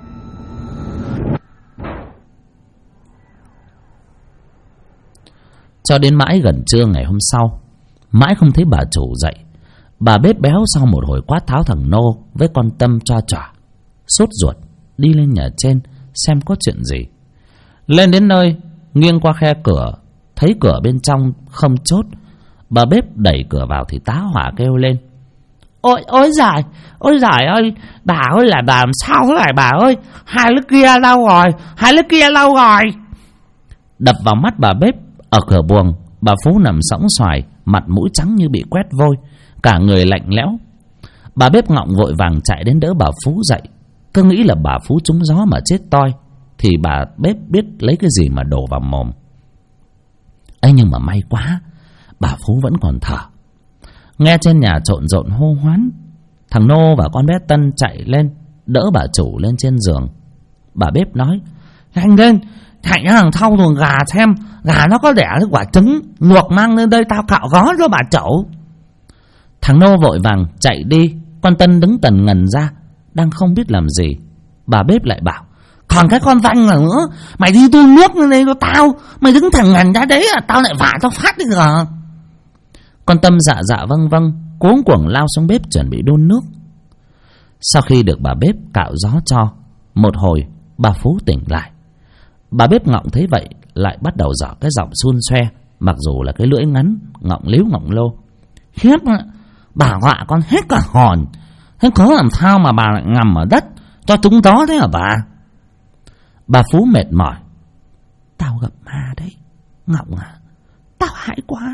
Cho đến mãi gần trưa ngày hôm sau, mãi không thấy bà chủ dậy. Bà bếp béo sau một hồi quát tháo thằng Nô với con Tâm cho chỏa, sốt ruột đi lên nhà trên xem có chuyện gì. Lên đến nơi, nghiêng qua khe cửa, thấy cửa bên trong không chốt. Bà bếp đẩy cửa vào thì tá hỏa kêu lên: Ôi giời ơi, bà ơi, là bà làm sao thế này bà ơi? Hai đứa kia đâu rồi? Đập vào mắt bà bếp, ở cửa buồng, bà Phú nằm sõng xoài, mặt mũi trắng như bị quét vôi, cả người lạnh lẽo. Bà bếp Ngọng vội vàng chạy đến đỡ bà Phú dậy. Cứ nghĩ là bà Phú trúng gió mà chết toi, thì bà bếp biết lấy cái gì mà đổ vào mồm. ấy nhưng mà may quá, bà Phú vẫn còn thở. Nghe trên nhà trộn rộn hô hoán, thằng Nô và con bé Tân chạy lên đỡ bà chủ lên trên giường. Bà bếp nói: Nhanh lên, chạy ra thằng Thau chuồng gà xem gà nó có đẻ cái quả trứng, luộc mang lên đây tao cạo gó cho bà chủ. Thằng Nô vội vàng chạy đi, con Tân đứng tần ngần ra, đang không biết làm gì. Bà bếp lại bảo: Còn cái con Danh là nữa, mày đi tu nước lên đây cho tao, mày đứng thằng ngần ra đấy là tao lại vả tao phát đi rồi. Con Tâm dạ dạ vâng vâng, cuống cuồng lao xuống bếp chuẩn bị đun nước. Sau khi được bà bếp cạo gió cho một hồi, bà Phú tỉnh lại. Bà bếp Ngọng thấy vậy lại bắt đầu dở cái giọng xun xoe, mặc dù là cái lưỡi ngắn, ngọng líu ngọng lô: Khiếp ạ, bà họa con hết cả hồn, thế có làm sao mà bà lại nằm ở đất cho chúng đó thế hả bà? Bà Phú mệt mỏi: Tao gặp ma đấy Ngọng à, tao hãi quá.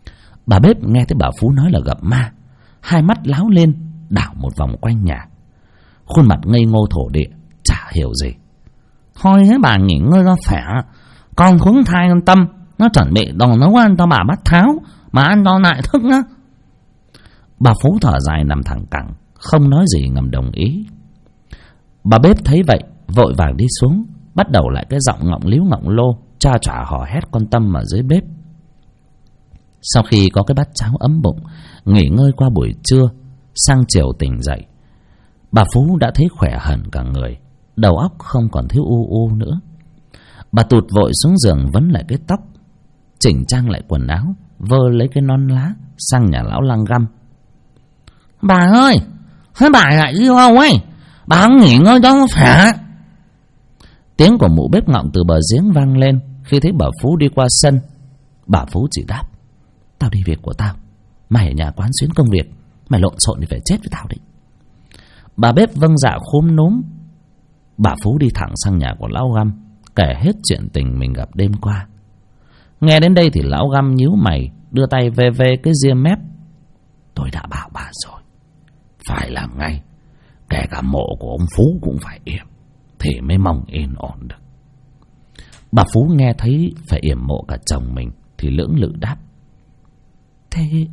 Bà bếp nghe thấy bà Phú nói là gặp ma, hai mắt láo lên, đảo một vòng quanh nhà. khuôn mặt ngây ngô thổ địa, chả hiểu gì. Thôi thế bà nghỉ ngơi cho khỏe, con Khúng Thai yên tâm, nó chuẩn bị đồ nấu ăn cho bà bát tháo, mà ăn cho lại thức nhá. Bà Phú thở dài nằm thẳng cẳng, không nói gì ngầm đồng ý. Bà bếp thấy vậy vội vàng đi xuống, bắt đầu lại cái giọng ngọng líu ngọng lô, cha chỏa hò hét con Tâm ở dưới bếp. Sau khi có cái bát cháo ấm bụng, nghỉ ngơi qua buổi trưa, sang chiều tỉnh dậy, bà Phú đã thấy khỏe hẳn cả người, đầu óc không còn thiếu u u nữa. Bà tụt vội xuống giường vấn lại cái tóc, chỉnh trang lại quần áo, vơ lấy cái nón lá sang nhà lão Lăng Găm. Bà ơi, thế bà lại đi đâu ấy? Bà không nghỉ ngơi cho nó khỏe. Tiếng của mụ bếp ngọng từ bờ giếng vang lên khi thấy bà Phú đi qua sân. Bà Phú chỉ đáp: Tao đi việc của tao, mày ở nhà quán xuyến công việc, mày lộn xộn thì phải chết với tao đấy. Bà bếp vâng dạ khúm núm. Bà Phú đi thẳng sang nhà của lão Găm, kể hết chuyện tình mình gặp đêm qua. Nghe đến đây thì lão Găm nhíu mày, đưa tay ve ve cái ria mép. Tôi đã bảo bà rồi, phải làm ngay, kể cả mộ của ông Phú cũng phải yểm, thì mới mong yên ổn được. Bà Phú nghe thấy phải yểm mộ cả chồng mình thì lưỡng lự đáp: Thế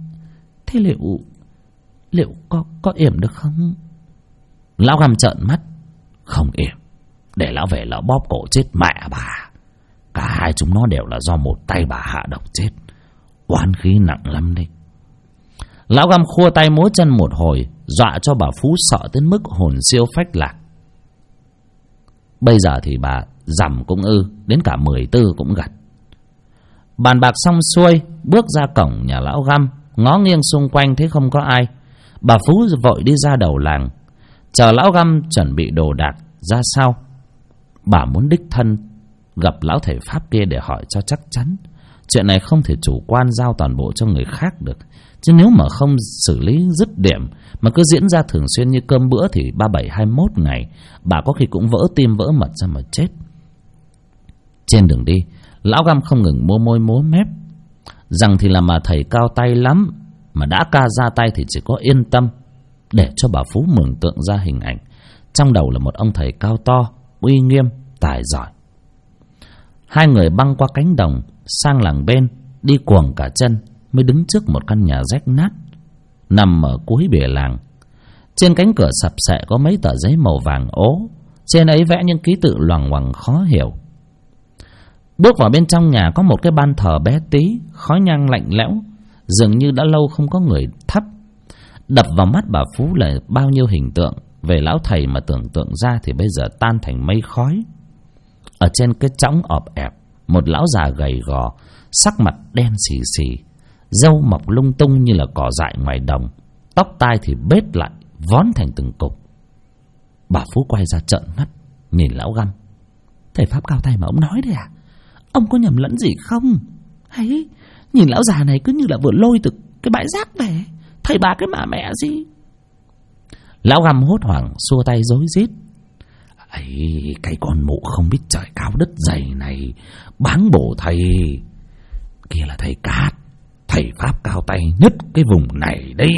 liệu có yểm được không? Lão Găm trợn mắt: Không yểm, để lão về lão bóp cổ chết mẹ bà. Cả hai chúng nó đều là do một tay bà hạ độc chết, oán khí nặng lắm đấy. Lão Găm khua tay múa chân một hồi, dọa cho bà Phú sợ đến mức hồn siêu phách lạc. Bây giờ thì bà rằm cũng đến cả 14 cũng gật. Bàn bạc xong xuôi, bước ra cổng nhà lão Găm, ngó nghiêng xung quanh thấy không có ai. Bà Phú vội đi ra đầu làng, chờ lão Găm chuẩn bị đồ đạc ra sau. Bà muốn đích thân gặp lão thầy Pháp kia để hỏi cho chắc chắn. Chuyện này không thể chủ quan giao toàn bộ cho người khác được, chứ nếu mà không xử lý dứt điểm mà cứ diễn ra thường xuyên như cơm bữa thì 37-21 ngày bà có khi cũng vỡ tim vỡ mật ra mà chết. Trên đường đi, lão Găm không ngừng mua môi múa mép rằng thì là mà thầy cao tay lắm, mà đã ca ra tay thì chỉ có yên tâm, để cho bà Phú mường tượng ra hình ảnh trong đầu là một ông thầy cao to, uy nghiêm, tài giỏi. Hai người băng qua cánh đồng sang làng bên, đi cuồng cả chân mới đứng trước một căn nhà rách nát nằm ở cuối bìa làng. Trên cánh cửa sập sệ có mấy tờ giấy màu vàng ố, trên ấy vẽ những ký tự loằng ngoằng khó hiểu. Bước vào bên trong nhà có một cái ban thờ bé tí, khói nhang lạnh lẽo, dường như đã lâu không có người thắp. Đập vào mắt bà Phú là bao nhiêu hình tượng về lão thầy mà tưởng tượng ra thì bây giờ tan thành mây khói. Ở trên cái chõng ọp ẹp, một lão già gầy gò, sắc mặt đen xì xì, râu mọc lung tung như là cỏ dại ngoài đồng, tóc tai thì bết lại vón thành từng cục. Bà Phú quay ra trợn mắt nhìn lão Găm: Thầy Pháp cao tay mà ông nói đấy à? Ông có nhầm lẫn gì không? Hay nhìn lão già này cứ như là vừa lôi từ cái bãi rác về, thầy bà cái mà mẹ gì. Lão Găm hốt hoảng xua tay rối rít: ấy, cái con mụ không biết trời cao đất dày này báng bổ thầy kia là thầy Cát, thầy Pháp cao tay nhất cái vùng này đây.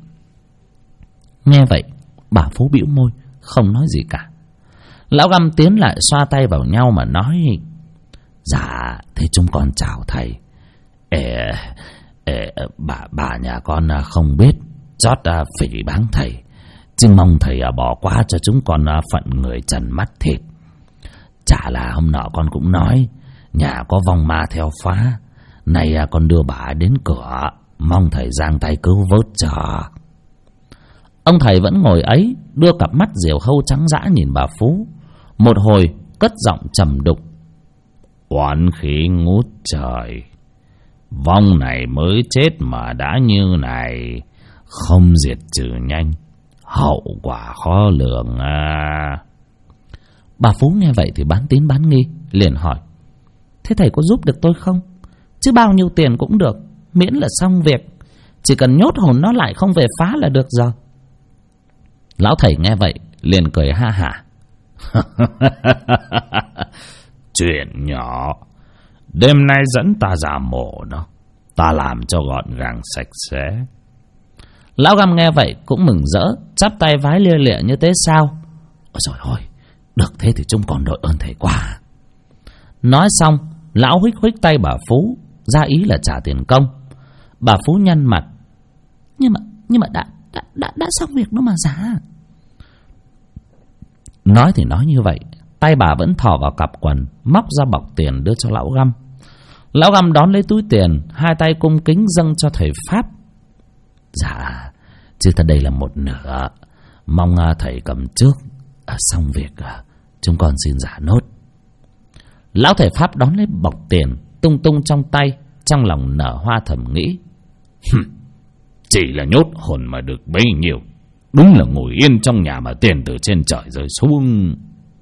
Nghe vậy bà Phú bĩu môi không nói gì cả. Lão Găm tiến lại xoa tay vào nhau mà nói: Dạ thế chúng con chào thầy. Bà nhà con không biết chót phỉ báng thầy, chứ mong thầy bỏ qua cho chúng con phận người trần mắt thịt. Chả là hôm nọ con cũng nói nhà có vong ma theo phá, nay con đưa bà đến cửa, mong thầy giang tay cứu vớt cho. Ông thầy vẫn ngồi ấy, đưa cặp mắt diều hâu trắng dã nhìn bà Phú, một hồi cất giọng trầm đục: Oán khí ngút trời, vong này mới chết mà đã như này, không diệt trừ nhanh, hậu quả khó lường à. Bà Phú nghe vậy thì bán tín bán nghi, liền hỏi: Thế thầy có giúp được tôi không? Chứ bao nhiêu tiền cũng được, miễn là xong việc, chỉ cần nhốt hồn nó lại không về phá là được rồi. Lão thầy nghe vậy liền cười ha hả: Chuyện nhỏ, đêm nay dẫn ta ra mộ nó, ta làm cho gọn gàng sạch sẽ. Lão Găm nghe vậy cũng mừng rỡ, chắp tay vái lia lịa như thế sao, Ôi trời ơi, được thế thì chúng còn đội ơn thầy quá. Nói xong, lão huých huých tay bà Phú, ra ý là trả tiền công. Bà Phú nhăn mặt. Nhưng mà đã xong việc đó mà giá. Nói thì nói như vậy, tay bà vẫn thò vào cặp quần, móc ra bọc tiền đưa cho lão Găm. Lão Găm đón lấy túi tiền, hai tay cung kính dâng cho thầy Pháp. Dạ, chứ thật đây là một nửa, mong thầy cầm trước. Xong việc chúng con xin giả nốt. Lão thầy Pháp đón lấy bọc tiền, tung tung trong tay, trong lòng nở hoa thầm nghĩ. Chỉ là nhốt hồn mà được bấy nhiêu, đúng là ngồi yên trong nhà mà tiền từ trên trời rơi xuống.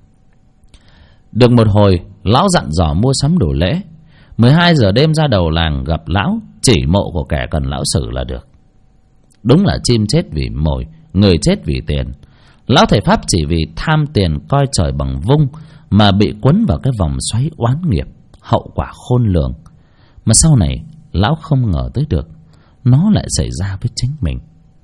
Được một hồi, lão dặn dò mua sắm đồ lễ. 12 giờ đêm ra đầu làng gặp lão, chỉ mộ của kẻ cần lão xử là được. Đúng là chim chết vì mồi, người chết vì tiền. Lão thầy Pháp chỉ vì tham tiền coi trời bằng vung mà bị quấn vào cái vòng xoáy oán nghiệp, hậu quả khôn lường mà sau này lão không ngờ tới được nó lại xảy ra với chính mình.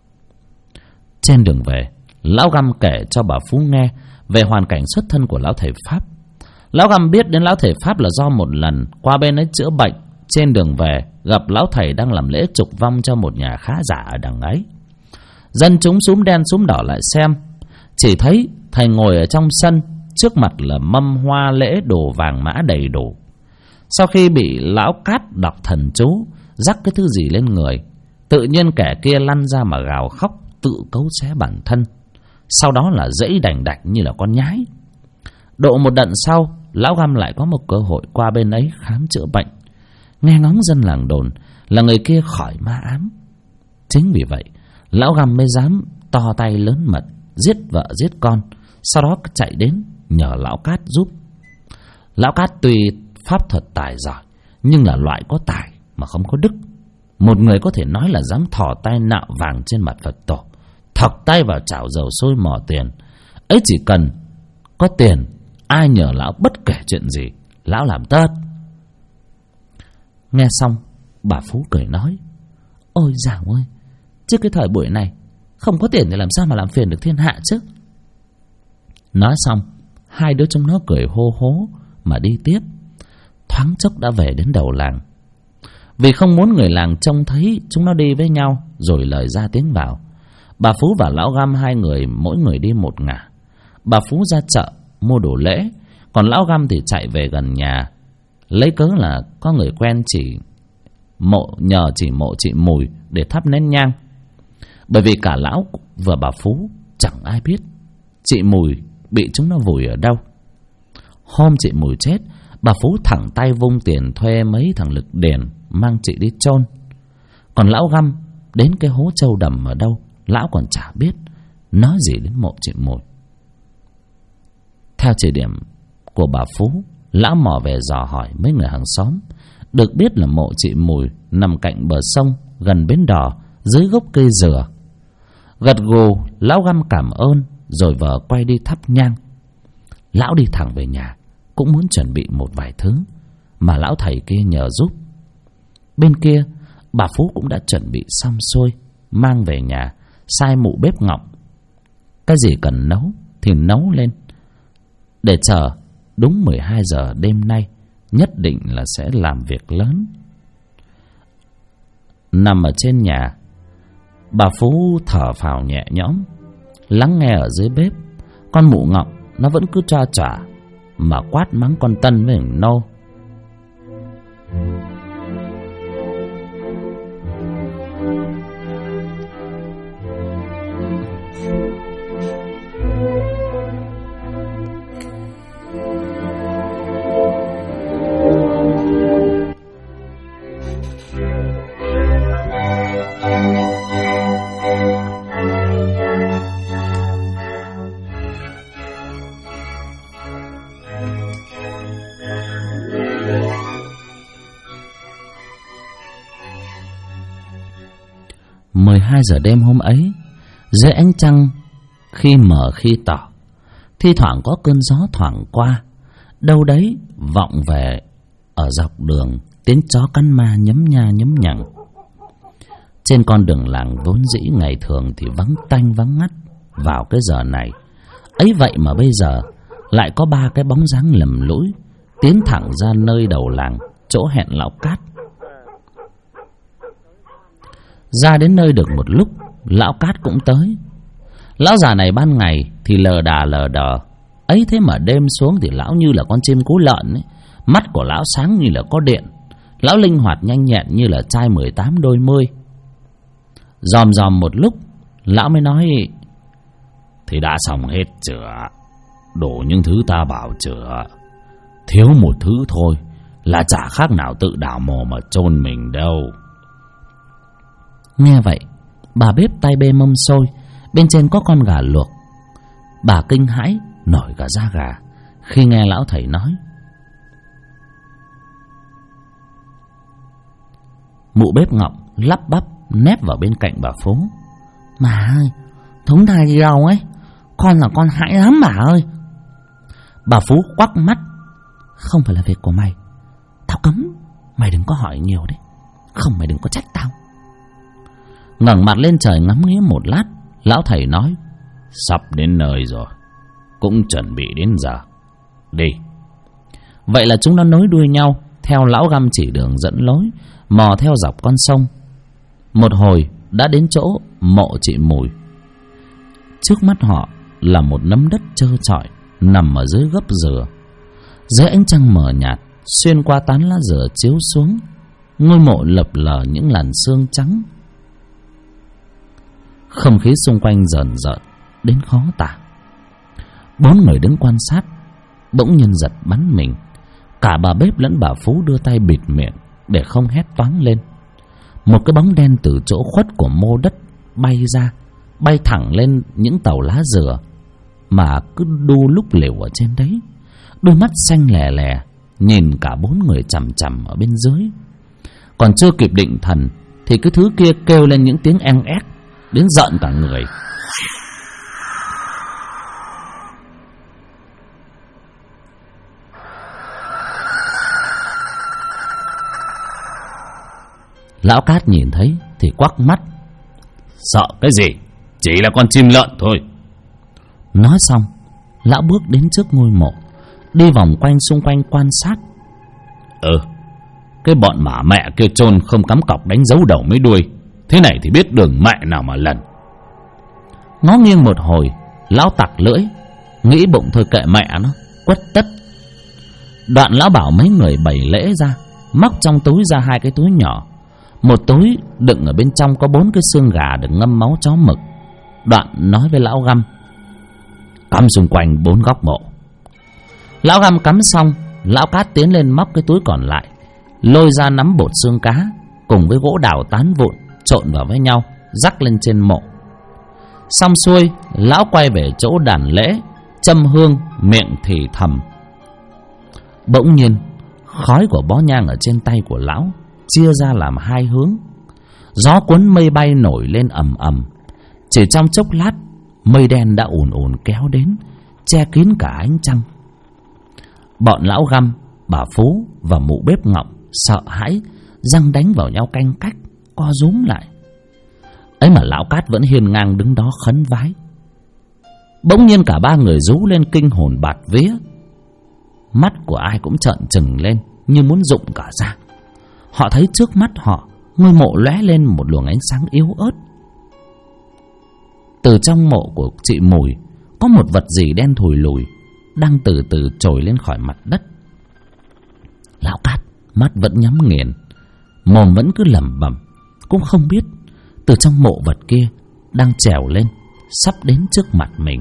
Trên đường về, lão Găm kể cho bà Phú nghe về hoàn cảnh xuất thân của lão thầy Pháp. Lão Găm biết đến lão thầy Pháp là do một lần qua bên ấy chữa bệnh, trên đường về gặp lão thầy đang làm lễ trục vong cho một nhà khá giả ở đằng ấy. Dân chúng súm đen súm đỏ lại xem, chỉ thấy thầy ngồi ở trong sân, trước mặt là mâm hoa lễ đồ vàng mã đầy đủ. Sau khi bị lão Cát đọc thần chú, rắc cái thứ gì lên người, tự nhiên kẻ kia lăn ra mà gào khóc, tự cấu xé bản thân. Sau đó là dẫy đành đạch như là con nhái. Độ một đận sau, lão Găm lại có một cơ hội qua bên ấy khám chữa bệnh. Nghe ngóng dân làng đồn là người kia khỏi ma ám. Chính vì vậy, lão Găm mới dám to tay lớn mật giết vợ giết con, sau đó chạy đến nhờ lão Cát giúp. Lão Cát tuy pháp thuật tài giỏi, nhưng là loại có tài mà không có đức. Một người có thể nói là dám thò tay nạo vàng trên mặt Phật tổ, thọc tay vào chảo dầu sôi mò tiền. Ấy chỉ cần có tiền, ai nhờ lão bất kể chuyện gì, lão làm tất. Nghe xong, bà Phú cười nói: Ôi dào ơi, trước cái thời buổi này không có tiền thì làm sao mà làm phiền được thiên hạ chứ. Nói xong, hai đứa chúng nó cười hô hố mà đi tiếp. Thoáng chốc đã về đến đầu làng. Vì không muốn người làng trông thấy chúng nó đi với nhau rồi lời ra tiếng vào, bà Phú và lão Găm hai người mỗi người đi một ngả. Bà Phú ra chợ mua đồ lễ, còn lão Găm thì chạy về gần nhà, lấy cớ là có người quen nhờ chỉ mộ chị Mùi để thắp nén nhang. Bởi vì cả lão và bà Phú chẳng ai biết chị Mùi bị chúng nó vùi ở đâu. Hôm chị Mùi chết, bà Phú thẳng tay vung tiền thuê mấy thằng lực đền mang chị đi chôn. Còn lão Găm đến cái hố trâu đầm ở đâu lão còn chả biết, nói gì đến mộ chị Mùi. Theo chỉ điểm của bà Phú, lão mò về dò hỏi mấy người hàng xóm, được biết là mộ chị Mùi nằm cạnh bờ sông gần bến đò, dưới gốc cây dừa. Gật gù, lão Găm cảm ơn rồi vờ quay đi thắp nhang. Lão đi thẳng về nhà, cũng muốn chuẩn bị một vài thứ mà lão thầy kia nhờ giúp. Bên kia, bà Phú cũng đã chuẩn bị xong xuôi, mang về nhà, sai mụ bếp ngọng. Cái gì cần nấu thì nấu lên, để chờ đúng 12 giờ đêm nay nhất định là sẽ làm việc lớn. Nằm ở trên nhà, bà Phú thở phào nhẹ nhõm, lắng nghe ở dưới bếp con mụ ngọng nó vẫn cứ choa choả mà quát mắng con Tân với thằng Nô. Hai giờ đêm hôm ấy, dưới ánh trăng khi mờ khi tỏ, thi thoảng có cơn gió thoảng qua, đâu đấy vọng về ở dọc đường tiếng chó cắn ma nhấm nha nhấm nhằng. Trên con đường làng vốn dĩ ngày thường thì vắng tanh vắng ngắt, vào cái giờ này Ấy vậy mà bây giờ lại có 3 cái bóng dáng lầm lũi tiến thẳng ra nơi đầu làng, chỗ hẹn lão Cát. Ra đến nơi được một lúc, lão Cát cũng tới. Lão già này ban ngày thì lờ đờ, ấy thế mà đêm xuống thì lão như là con chim cú lợn ấy. Mắt của lão sáng như là có điện. Lão linh hoạt nhanh nhẹn như là trai 18 đôi mươi. Dòm một lúc, lão mới nói: thì đã xong hết chữa, đủ những thứ ta bảo chữa, thiếu một thứ thôi là chả khác nào tự đào mồ mà chôn mình đâu. Nghe vậy, bà bếp tay bê mâm xôi, bên trên có con gà luộc. Bà kinh hãi nổi cả da gà khi nghe lão thầy nói. Mụ bếp Ngọc lắp bắp nép vào bên cạnh bà Phú: "Mà ơi, thống thai gì đâu ấy, con là con hãi lắm bà ơi." Bà Phú quắc mắt: "Không phải là việc của mày, tao cấm mày đừng có hỏi nhiều đấy, không mày đừng có trách tao." Ngẩng mặt lên trời ngắm nghía một lát, lão thầy nói: "Sắp đến nơi rồi, cũng chuẩn bị đến giờ, đi." Vậy là chúng nó nối đuôi nhau theo lão Găm chỉ đường dẫn lối, mò theo dọc con sông. Một hồi đã đến chỗ mộ chị Mùi. Trước mắt họ là một nấm đất trơ trọi nằm ở dưới gốc dừa. Dưới ánh trăng mờ nhạt xuyên qua tán lá dừa chiếu xuống, ngôi mộ lập lờ những làn sương trắng. Không khí xung quanh rờn rợn đến khó tả. 4 người đứng quan sát bỗng nhiên giật bắn mình. Cả bà bếp lẫn bà Phú đưa tay bịt miệng để không hét toáng lên. Một cái bóng đen từ chỗ khuất của mô đất bay ra, bay thẳng lên những tàu lá dừa mà cứ đu lúc liều ở trên đấy. Đôi mắt xanh lè lè nhìn cả 4 người chằm chằm ở bên dưới. Còn chưa kịp định thần thì cái thứ kia kêu lên những tiếng en ép đến giận cả người. Lão Cát nhìn thấy thì quắc mắt: "Sợ cái gì, chỉ là con chim lợn thôi." Nói xong, lão bước đến trước ngôi mộ, đi vòng quanh xung quanh quan sát. Cái bọn mả mẹ kia chôn không cắm cọc đánh dấu đầu mấy đuôi, thế này thì biết đường mẹ nào mà lần. Ngó nghiêng một hồi, lão tặc lưỡi, nghĩ bụng thôi kệ mẹ nó, quất tất. Đoạn lão bảo mấy người bày lễ ra, móc trong túi ra 2 cái túi nhỏ. Một túi đựng ở bên trong có 4 cái xương gà được ngâm máu chó mực. Đoạn nói với lão Găm: "Cắm xung quanh 4 góc mộ." Lão Găm cắm xong, lão Cát tiến lên móc cái túi còn lại, lôi ra nắm bột xương cá cùng với gỗ đào tán vụn trộn vào với nhau, rắc lên trên mộ. Xong xuôi, lão quay về chỗ đàn lễ, châm hương, miệng thì thầm. Bỗng nhiên, khói của bó nhang ở trên tay của lão chia ra làm 2 hướng. Gió cuốn mây bay nổi lên ầm ầm. Chỉ trong chốc lát, mây đen đã ùn ùn kéo đến, che kín cả ánh trăng. Bọn lão Găm, bà Phú và mụ bếp Ngọc sợ hãi, răng đánh vào nhau canh cách, co rúm lại. Ấy mà lão Cát vẫn hiên ngang đứng đó khấn vái. Bỗng nhiên cả 3 người rú lên kinh hồn bạt vía. Mắt của ai cũng trợn trừng lên như muốn rụng cả ra. Họ thấy trước mắt họ, ngôi mộ lóe lên một luồng ánh sáng yếu ớt. Từ trong mộ của chị Mùi có một vật gì đen thùi lùi đang từ từ trồi lên khỏi mặt đất. Lão Cát mắt vẫn nhắm nghiền, mồm vẫn cứ lẩm bẩm, cũng không biết từ trong mộ vật kia đang trèo lên, sắp đến trước mặt mình.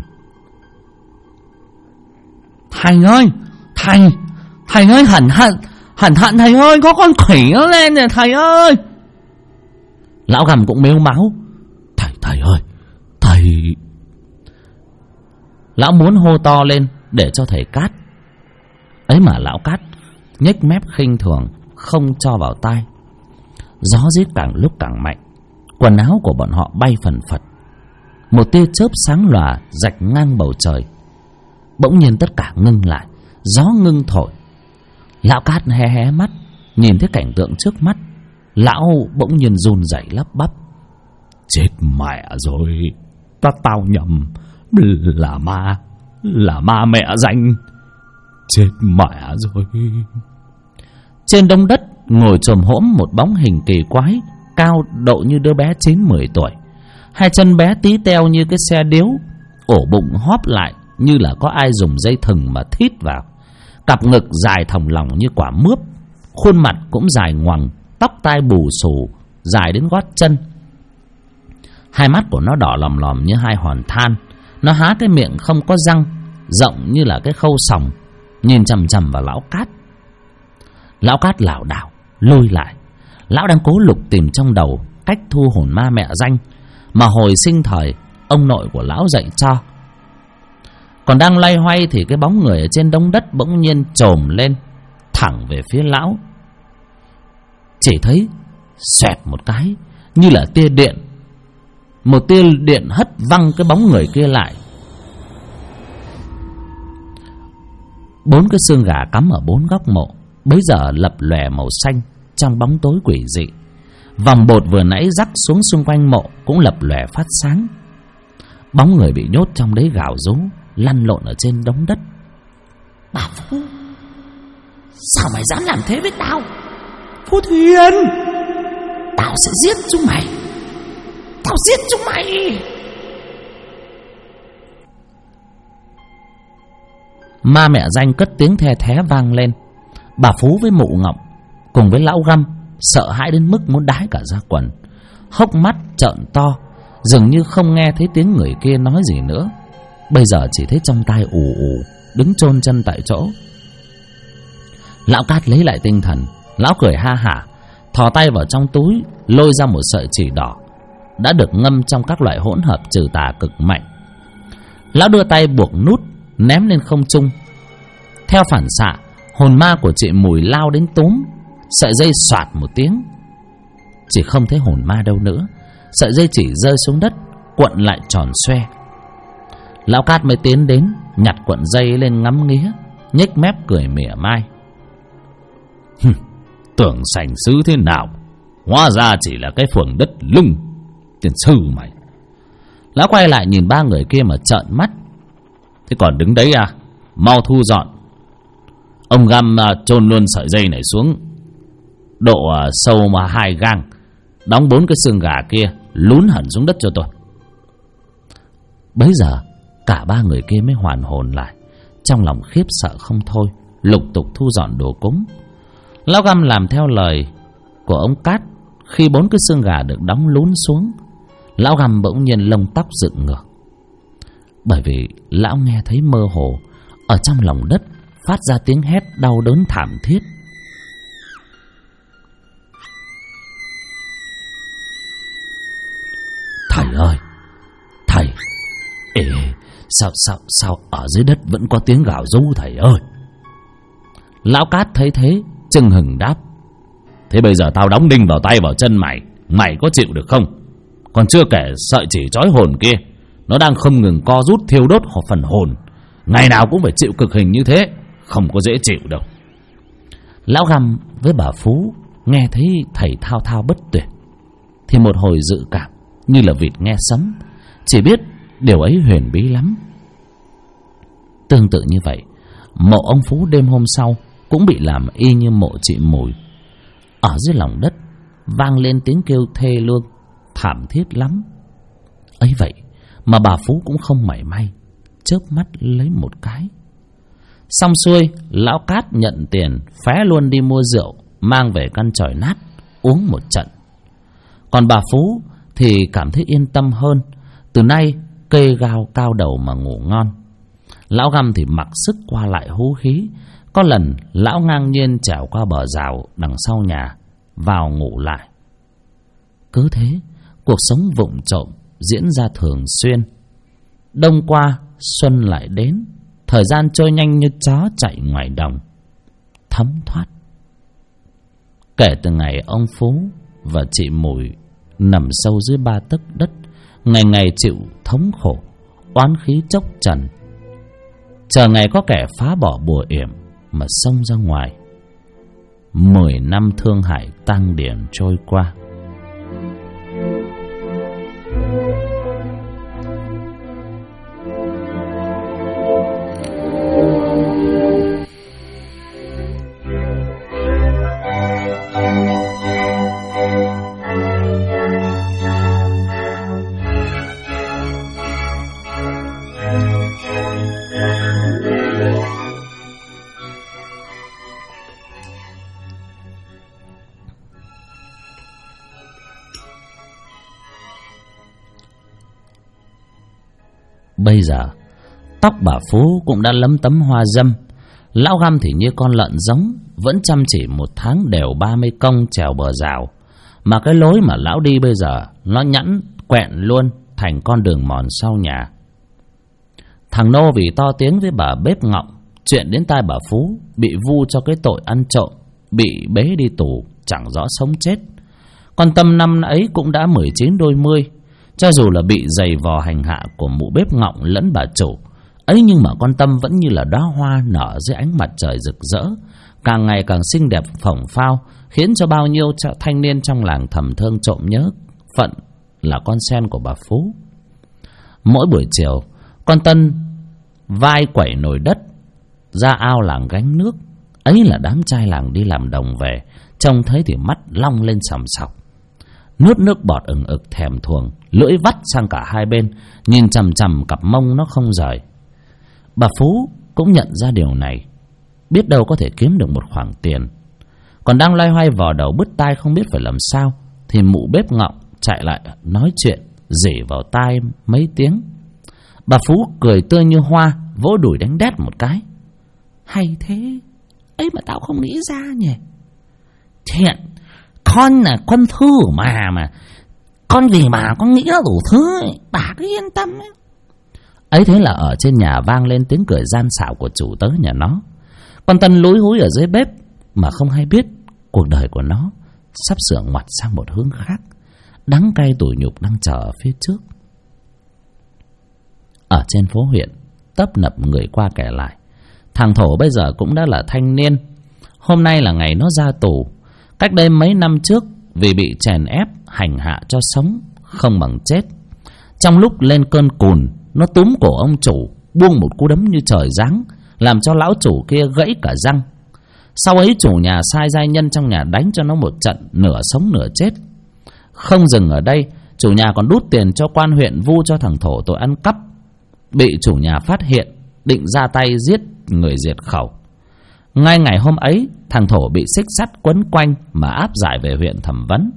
"Thầy ơi, thầy ơi, hẳn thầy ơi, có con quỷ nó lên nè thầy ơi." Lão Gầm cũng mếu máu: Thầy ơi, thầy." Lão muốn hô to lên để cho thầy Cát. Ấy mà lão Cát nhếch mép khinh thường, không cho vào tai. Gió rít càng lúc càng mạnh, quần áo của bọn họ bay phần phật. Một tia chớp sáng lòa rạch ngang bầu trời. Bỗng nhiên tất cả ngưng lại, gió ngưng thổi. Lão Cát hé mắt nhìn thấy cảnh tượng trước mắt. Lão bỗng nhiên run rẩy lắp bắp: "Chết mẹ rồi, tao nhầm, là ma, là ma mẹ danh. Chết mẹ rồi. Trên đống đất ngồi chồm hổm một bóng hình kỳ quái, cao độ như đứa bé 9-10 tuổi. Hai chân bé tí teo như cái xe điếu, ổ bụng hóp lại như là có ai dùng dây thừng mà thít vào. Cặp ngực dài thòng lòng như quả mướp, khuôn mặt cũng dài ngoằng, tóc tai bù xù dài đến gót chân. Hai mắt của nó đỏ lòm lòm như hai hòn than. Nó há cái miệng không có răng, rộng như là cái khâu sòng, nhìn chằm chằm vào lão Cát. Lão Cát lảo đảo lùi lại. Lão đang cố lục tìm trong đầu cách thu hồn ma mẹ danh mà hồi sinh thời ông nội của lão dạy cho. Còn đang loay hoay thì cái bóng người ở trên đống đất bỗng nhiên chồm lên thẳng về phía lão. Chỉ thấy xoẹt một cái như là tia điện, một tia điện hất văng cái bóng người kia lại. 4 cái xương gà cắm ở 4 góc mộ bấy giờ lập lòe màu xanh trong bóng tối quỷ dị. Vòng bột vừa nãy rắc xuống xung quanh mộ cũng lập lòe phát sáng. Bóng người bị nhốt trong đấy gào rú lăn lộn ở trên đống đất. Bà Phú, sao mày dám làm thế với tao? Phú Thuyền, tao sẽ giết chúng mày. Tao giết chúng mày. Ma mẹ danh cất tiếng the thé vang lên. Bà Phú với Mụ Ngọc cùng với lão Găm sợ hãi đến mức muốn đái cả ra quần, hốc mắt trợn to, dường như không nghe thấy tiếng người kia nói gì nữa. Bây giờ chỉ thấy trong tai ù ù, đứng chôn chân tại chỗ. Lão Cát lấy lại tinh thần, lão cười ha hả, thò tay vào trong túi lôi ra một sợi chỉ đỏ đã được ngâm trong các loại hỗn hợp trừ tà cực mạnh. Lão đưa tay buộc nút ném lên không trung. Theo phản xạ, hồn ma của chị Mùi lao đến túm, sợi dây xoạt một tiếng. Chỉ không thấy hồn ma đâu nữa, sợi dây chỉ rơi xuống đất cuộn lại tròn xoe. Lão Cát mới tiến đến nhặt cuộn dây lên ngắm nghía, nhếch mép cười mỉa mai. Tưởng sành sứ thế nào, hóa ra chỉ là cái phường đất lưng. Tiền sư mày. Lão quay lại nhìn 3 người kia mà trợn mắt. Thế còn đứng đấy à? Mau thu dọn. Ông Găm chôn luôn sợi dây này xuống độ sâu mà 2 gang, đóng 4 cái xương gà kia lún hẳn xuống đất cho tôi. Bấy giờ cả 3 người kia mới hoàn hồn lại, trong lòng khiếp sợ không thôi, lục tục thu dọn đồ cúng. Lão Găm làm theo lời của ông Cát. Khi 4 cái xương gà được đóng lún xuống, lão Găm bỗng nhiên lông tóc dựng ngược, bởi vì lão nghe thấy mơ hồ ở trong lòng đất phát ra tiếng hét đau đớn thảm thiết. Thầy ơi, thầy! Ê, sao ở dưới đất vẫn có tiếng gào rú thầy ơi? Lão Cát thấy thế chừng hừng đáp. Thế bây giờ tao đóng đinh vào tay vào chân mày, mày có chịu được không? Còn chưa kể sợi chỉ trói hồn kia, nó đang không ngừng co rút thiêu đốt phần hồn, ngày nào cũng phải chịu cực hình như thế, không có dễ chịu đâu. Lão Găm với bà Phú nghe thấy thầy thao thao bất tuyệt thì một hồi dự cảm như là vịt nghe sấm, chỉ biết điều ấy huyền bí lắm. Tương tự như vậy, mộ ông Phú đêm hôm sau cũng bị làm y như mộ chị Mùi. Ở dưới lòng đất vang lên tiếng kêu thê lương thảm thiết lắm. ấy vậy mà bà Phú cũng không mảy may chớp mắt lấy một cái. Xong xuôi, lão Cát nhận tiền phé luôn đi mua rượu mang về căn chòi nát uống một trận. Còn bà Phú thì cảm thấy yên tâm hơn, từ nay kê gao cao đầu mà ngủ ngon. Lão Găm thì mặc sức qua lại hú khí. Có lần lão ngang nhiên trèo qua bờ rào đằng sau nhà vào ngủ lại. Cứ thế cuộc sống vụng trộm diễn ra thường xuyên. Đông qua xuân lại đến, thời gian trôi nhanh như chó chạy ngoài đồng, thấm thoát. Kể từ ngày ông Phú và chị Mùi nằm sâu dưới 3 tấc đất, ngày ngày chịu thống khổ, oán khí chốc trần, chờ ngày có kẻ phá bỏ bùa yểm mà xông ra ngoài. 10 năm thương hại tang điền trôi qua. Bây giờ tóc bà Phú cũng đã lấm tấm hoa dâm. Lão Găm thì như con lợn giống, vẫn chăm chỉ một tháng đều 30 công trèo bờ rào. Mà cái lối mà lão đi bây giờ nó nhẵn quẹn luôn thành con đường mòn sau nhà. Thằng Nô vì to tiếng với bà bếp Ngọng chuyện đến tai bà Phú, bị vu cho cái tội ăn trộm, bị bế đi tù chẳng rõ sống chết. Con Tâm năm ấy cũng đã 19 đôi mươi. Cho dù là bị giày vò hành hạ của mụ bếp Ngọng lẫn bà chủ ấy, nhưng mà con Tâm vẫn như là đóa hoa nở dưới ánh mặt trời rực rỡ, càng ngày càng xinh đẹp phồng phao, khiến cho bao nhiêu thanh niên trong làng thầm thương trộm nhớ phận là con sen của bà Phú. Mỗi buổi chiều, con Tân vai quẩy nồi đất ra ao làng gánh nước. Ấy là đám trai làng đi làm đồng về, trông thấy thì mắt long lên sòng sọc, nuốt nước bọt ừng ực thèm thuồng, lưỡi vắt sang cả hai bên, nhìn chằm chằm cặp mông nó không rời. Bà Phú cũng nhận ra điều này, biết đâu có thể kiếm được một khoản tiền. Còn đang loay hoay vò đầu bứt tai không biết phải làm sao, thì mụ bếp Ngọng chạy lại nói chuyện, rỉ vào tai mấy tiếng. Bà Phú cười tươi như hoa, vỗ đùi đánh đét một cái. Hay thế, ấy mà tao không nghĩ ra nhỉ. Thiện, con là con thư mà con gì mà con nghĩ ra đủ thứ ấy. Bà cứ yên tâm ấy. Ấy thế là ở trên nhà vang lên tiếng cười gian xảo của chủ tớ nhà nó. Con Tân lúi húi ở dưới bếp mà không hay biết cuộc đời của nó sắp sửa ngoặt sang một hướng khác, đắng cay tủi nhục đang chờ ở phía trước. Ở trên phố huyện, tấp nập người qua kẻ lại. Thằng Thổ bây giờ cũng đã là thanh niên. Hôm nay là ngày nó ra tù. Cách đây mấy năm trước, vì bị chèn ép hành hạ cho sống không bằng chết, trong lúc lên cơn cùn, nó túm cổ ông chủ, buông một cú đấm như trời giáng, làm cho lão chủ kia gãy cả răng. Sau ấy chủ nhà sai giai nhân trong nhà đánh cho nó một trận nửa sống nửa chết. Không dừng ở đây, chủ nhà còn đút tiền cho quan huyện vu cho thằng Thổ tội ăn cắp. Bị chủ nhà phát hiện, định ra tay giết người diệt khẩu. Ngay ngày hôm ấy, thằng Thổ bị xích sắt quấn quanh mà áp giải về huyện thẩm vấn.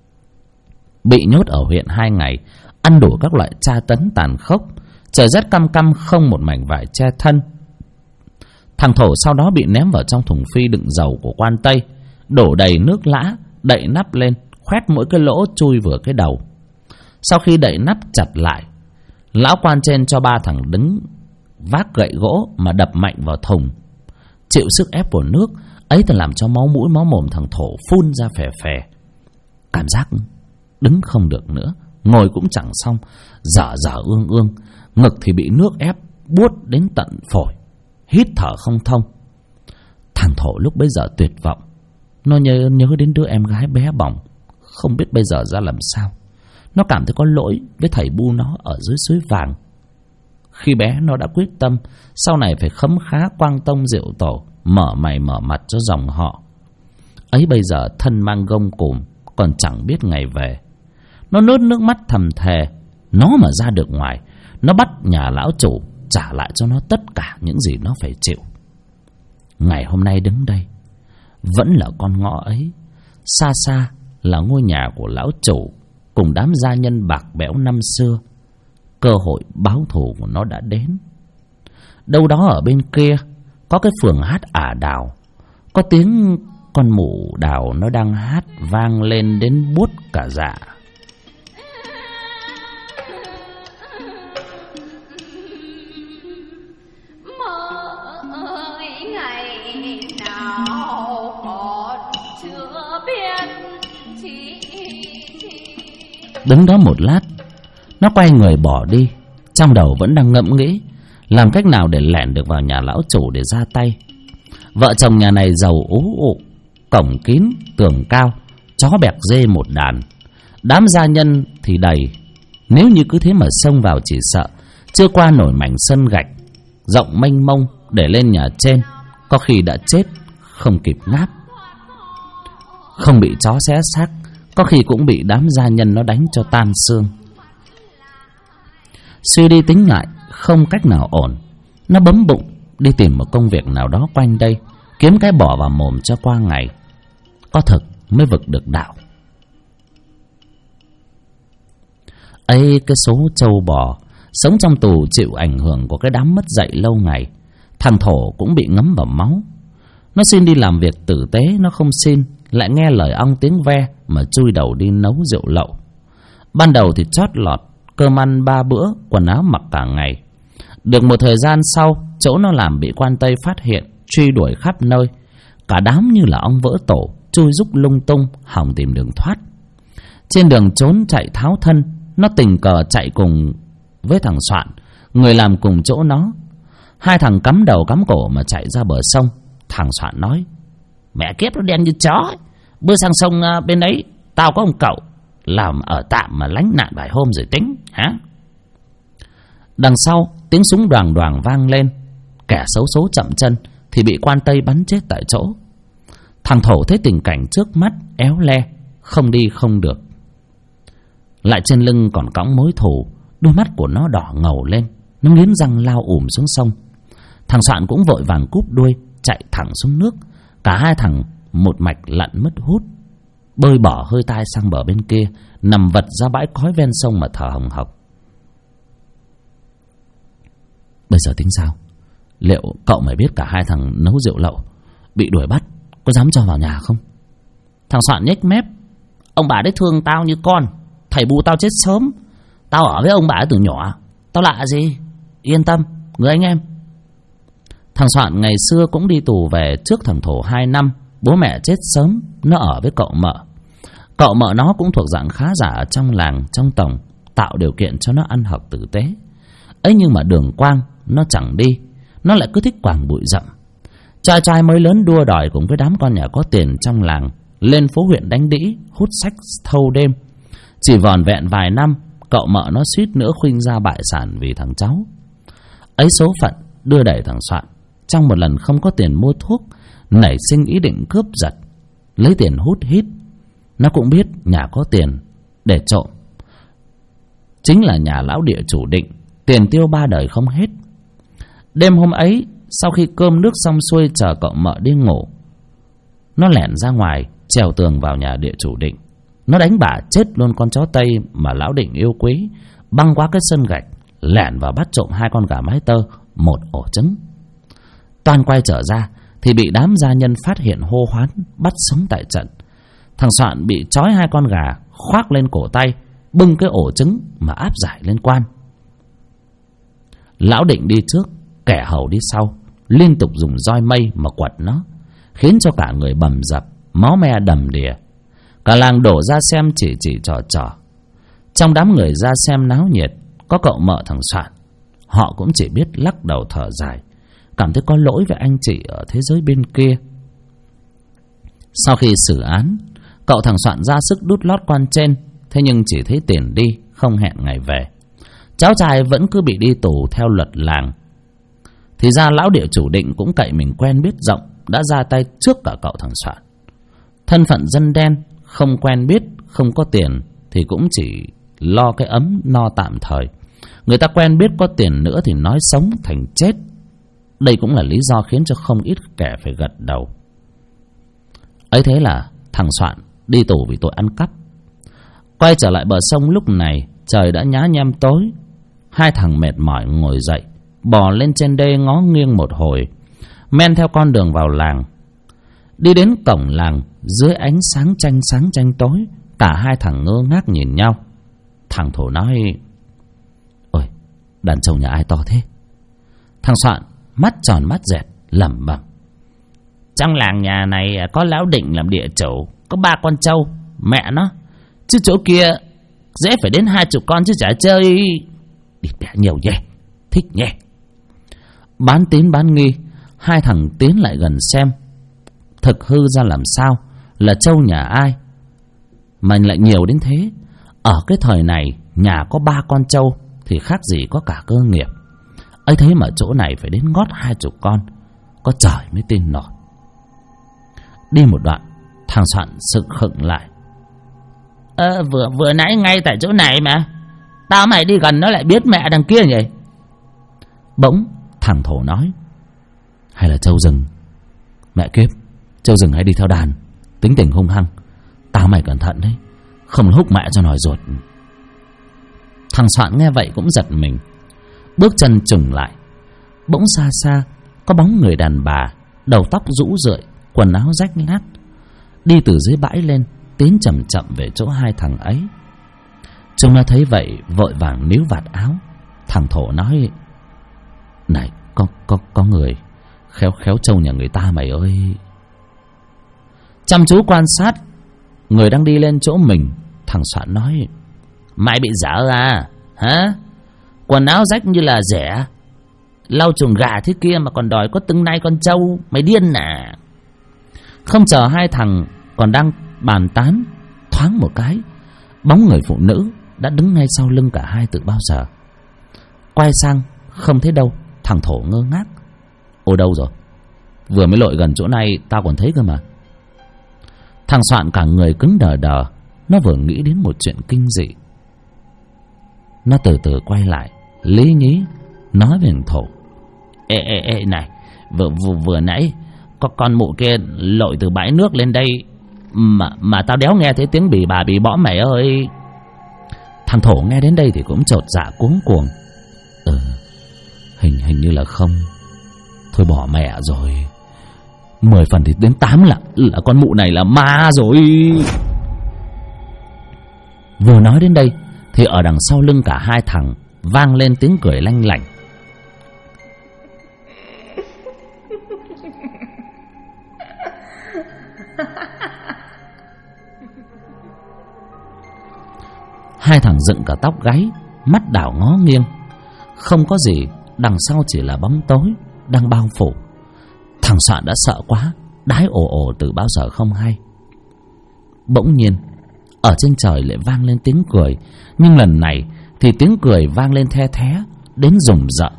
Bị nhốt ở huyện 2 ngày, ăn đủ các loại tra tấn tàn khốc, trời rất căm căm không một mảnh vải che thân. Thằng Thổ sau đó bị ném vào trong thùng phi đựng dầu của quan Tây, đổ đầy nước lã, đậy nắp lên, khoét mỗi cái lỗ chui vừa cái đầu. Sau khi đậy nắp chặt lại, lão quan trên cho 3 thằng đứng vác gậy gỗ mà đập mạnh vào thùng. Chịu sức ép của nước ấy thì làm cho máu mũi máu mồm thằng Thổ phun ra phè phè. Cảm giác đứng không được nữa, ngồi cũng chẳng xong, dở dở ương ương, ngực thì bị nước ép buốt đến tận phổi, hít thở không thông. Thằng Thổ lúc bấy giờ tuyệt vọng, nó nhớ đến đứa em gái bé bỏng, không biết bây giờ ra làm sao. Nó cảm thấy có lỗi với thầy bu nó ở dưới suối vàng. Khi bé nó đã quyết tâm sau này phải khấm khá quang tông diệu tổ, mở mày mở mặt cho dòng họ. Ấy bây giờ thân mang gông cùm, còn chẳng biết ngày về. Nó nuốt nước mắt thầm thề, nó mà ra được ngoài, nó bắt nhà lão chủ trả lại cho nó tất cả những gì nó phải chịu. Ngày hôm nay đứng đây vẫn là con ngõ ấy, xa xa là ngôi nhà của lão chủ cùng đám gia nhân bạc bẽo năm xưa. Cơ hội báo thù của nó đã đến. Đâu đó ở bên kia có cái phường hát ả đào, có tiếng con mụ đào nó đang hát vang lên đến buốt cả dạ. Đứng đó một lát, nó quay người bỏ đi, trong đầu vẫn đang ngẫm nghĩ làm cách nào để lẻn được vào nhà lão chủ để ra tay. Vợ chồng nhà này giàu ú ụ, cổng kín, tường cao, chó bẹc dê một đàn. Đám gia nhân thì đầy, nếu như cứ thế mà xông vào chỉ sợ chưa qua nổi mảnh sân gạch rộng mênh mông để lên nhà trên, có khi đã chết không kịp ngáp. Không bị chó xé xác, có khi cũng bị đám gia nhân nó đánh cho tan xương. Suy đi tính lại không cách nào ổn, nó bấm bụng đi tìm một công việc nào đó quanh đây, kiếm cái bỏ vào mồm cho qua ngày. Có thực mới vực được đạo. Ấy cái số trâu bò Sống trong tù chịu ảnh hưởng của cái đám mất dạy lâu ngày. Thằng Thổ cũng bị ngấm vào máu. Nó xin đi làm việc tử tế, nó không xin, lại nghe lời ong tiếng ve mà chui đầu đi nấu rượu lậu. Ban đầu thì chót lọt, cơm ăn 3 bữa, quần áo mặc cả ngày. Được một thời gian sau, chỗ nó làm bị quan Tây phát hiện, truy đuổi khắp nơi. Cả đám như là ong vỡ tổ, chui rúc lung tung, hòng tìm đường thoát. Trên đường trốn chạy tháo thân, nó tình cờ chạy cùng với thằng Soạn, người làm cùng chỗ nó. Hai thằng cắm đầu cắm cổ mà chạy ra bờ sông. Thằng Soạn nói: "Mẹ kiếp, nó đen như chó ấy. Bơi sang sông bên đấy, tao có ông cậu làm ở tạm mà lánh nạn vài hôm rồi tính hả?" Đằng sau tiếng súng đoàng đoàng vang lên. Kẻ xấu số chậm chân thì bị quan Tây bắn chết tại chỗ. Thằng Thổ thấy tình cảnh trước mắt éo le, không đi không được. Lại trên lưng còn cõng mối thù, đôi mắt của nó đỏ ngầu lên. Nó nghiến răng lao xuống sông. Thằng Soạn cũng vội vàng cúp đuôi chạy thẳng xuống nước. Cả hai thằng một mạch lặn mất hút, bơi bỏ hơi tai sang bờ bên kia, nằm vật ra bãi cói ven sông mà thở hồng hộc. Bây giờ tính sao? Liệu cậu mày biết cả hai thằng nấu rượu lậu bị đuổi bắt, có dám cho vào nhà không? Thằng Soạn nhếch mép: "Ông bà đấy thương tao như con, thầy bù tao chết sớm. Tao ở với ông bà từ nhỏ, tao lạ gì. Yên tâm, người anh em." Thằng Soạn ngày xưa cũng đi tù về trước thằng Thổ 2 năm. Bố mẹ chết sớm, nó ở với cậu mợ. Cậu mợ nó cũng thuộc dạng khá giả ở trong làng, trong tổng, tạo điều kiện cho nó ăn học tử tế. Ấy nhưng mà đường quang nó chẳng đi, nó lại cứ thích quàng bụi rậm. Trai mới lớn đua đòi cùng với đám con nhà có tiền trong làng, lên phố huyện đánh đĩ, hút sách thâu đêm. Chỉ vòn vẹn vài năm, cậu mợ nó suýt nữa khuynh ra bại sản vì thằng cháu. Ấy số phận đưa đẩy thằng Soạn, trong một lần không có tiền mua thuốc, nảy sinh ý định cướp giật, lấy tiền hút hít. Nó cũng biết nhà có tiền để trộm, chính là nhà lão địa chủ Định, tiền tiêu 3 đời không hết. Đêm hôm ấy, sau khi cơm nước xong xuôi chờ cậu mợ đi ngủ, nó lẻn ra ngoài, trèo tường vào nhà địa chủ Định. Nó đánh bả chết luôn con chó Tây mà lão Định yêu quý, băng qua cái sân gạch, lẻn vào bắt trộm 2 con gà mái tơ, 1 ổ trứng. Toan quay trở ra thì bị đám gia nhân phát hiện hô hoán, bắt sống tại trận. Thằng Soạn bị trói 2 con gà khoác lên cổ tay, bưng cái ổ trứng mà áp giải lên quan. Lão Định đi trước, kẻ hầu đi sau, liên tục dùng roi mây mà quật nó, khiến cho cả người bầm dập, máu me đầm đìa. Cả làng đổ ra xem, chỉ trò. Trong đám người ra xem náo nhiệt có cậu mợ thằng Soạn. Họ cũng chỉ biết lắc đầu thở dài, cảm thấy có lỗi với anh chị ở thế giới bên kia. Sau khi xử án, cậu thằng Soạn ra sức đút lót quan trên, thế nhưng chỉ thấy tiền đi, không hẹn ngày về. Cháu trai vẫn cứ bị đi tù theo luật làng. Thì ra lão địa chủ Định cũng cậy mình quen biết rộng, đã ra tay trước cả cậu thằng Soạn. Thân phận dân đen, không quen biết, không có tiền thì cũng chỉ lo cái ấm no tạm thời. Người ta quen biết có tiền nữa thì nói sống thành chết. Đây cũng là lý do khiến cho không ít kẻ phải gật đầu. Ấy thế là thằng Soạn đi tù vì tội ăn cắp. Quay trở lại bờ sông lúc này, trời đã nhá nhem tối. Hai thằng mệt mỏi ngồi dậy, bò lên trên đê ngó nghiêng một hồi, men theo con đường vào làng. Đi đến cổng làng, dưới ánh sáng chanh tối, cả hai thằng ngơ ngác nhìn nhau. Thằng Thổ nói: "Ôi, đàn trâu nhà ai to thế?" Thằng Soạn mắt tròn mắt dẹt lẩm bẩm: "Trong làng nhà này có lão Định làm địa chủ, có 3 con trâu, mẹ nó. Chứ chỗ kia dễ phải đến 20 con chứ chả chơi. Địt bẹ nhiều nhé, thích nhé." Bán tín bán nghi, hai thằng tiến lại gần xem. Thực hư ra làm sao là trâu nhà ai mà lại nhiều đến thế. Ở cái thời này, nhà có 3 con trâu thì khác gì có cả cơ nghiệp. Ấy thế mà chỗ này phải đến ngót 20 con, có trời mới tin nổi. Đi một đoạn, thằng Soạn sực khựng lại: Vừa nãy ngay tại chỗ này mà, tao mày đi gần nó lại biết mẹ đằng kia nhỉ?" Bỗng thằng Thổ nói: "Hay là trâu rừng? Mẹ kiếp, trâu rừng hay đi theo đàn, tính tình hung hăng. Tao mày cẩn thận đấy, không húc mẹ cho nòi ruột." Thằng Soạn nghe vậy cũng giật mình, Bước chân chùng lại, bỗng xa xa có bóng người đàn bà, đầu tóc rũ rượi, quần áo rách nát, đi từ dưới bãi lên, tiến chậm chậm về chỗ hai thằng ấy. Chúng nó thấy vậy vội vàng níu vạt áo. Thằng Thổ nói: "Này, có người khéo khéo trâu nhà người ta mày ơi." Chăm chú quan sát người đang đi lên chỗ mình, thằng Soạn nói: "Mày bị dở à hả? Quần áo rách như là rẻ, lau chuồng gà thế kia mà còn đòi có từng nay con trâu, mày điên à?" Không chờ hai thằng còn đang bàn tán, thoáng một cái, bóng người phụ nữ đã đứng ngay sau lưng cả hai từ bao giờ. Quay sang không thấy đâu, thằng Thổ ngơ ngác: "Ôi đâu rồi? Vừa mới lội gần chỗ này tao còn thấy cơ mà." Thằng Soạn cả người cứng đờ đờ, nó vừa nghĩ đến một chuyện kinh dị. Nó từ từ quay lại, lý nhí nói với thằng Thổ: Ê này, vừa nãy có con mụ kia lội từ bãi nước lên đây mà tao đéo nghe thấy tiếng bì bà bì bõ mày ơi." Thằng Thổ nghe đến đây thì cũng chột dạ cuống cuồng: Hình như là không. Thôi bỏ mẹ rồi. 10 phần thì đến 8 là con mụ này là ma rồi. Vừa nói đến đây thì ở đằng sau lưng cả hai thằng vang lên tiếng cười lanh lảnh. Hai thằng dựng cả tóc gáy, mắt đảo ngó nghiêng. Không có gì, đằng sau chỉ là bóng tối đang bao phủ. Thằng Soạn đã sợ quá, đái ồ từ bao giờ không hay. Bỗng nhiên ở trên trời lại vang lên tiếng cười, nhưng lần này thì tiếng cười vang lên the thé đến rùng rợn.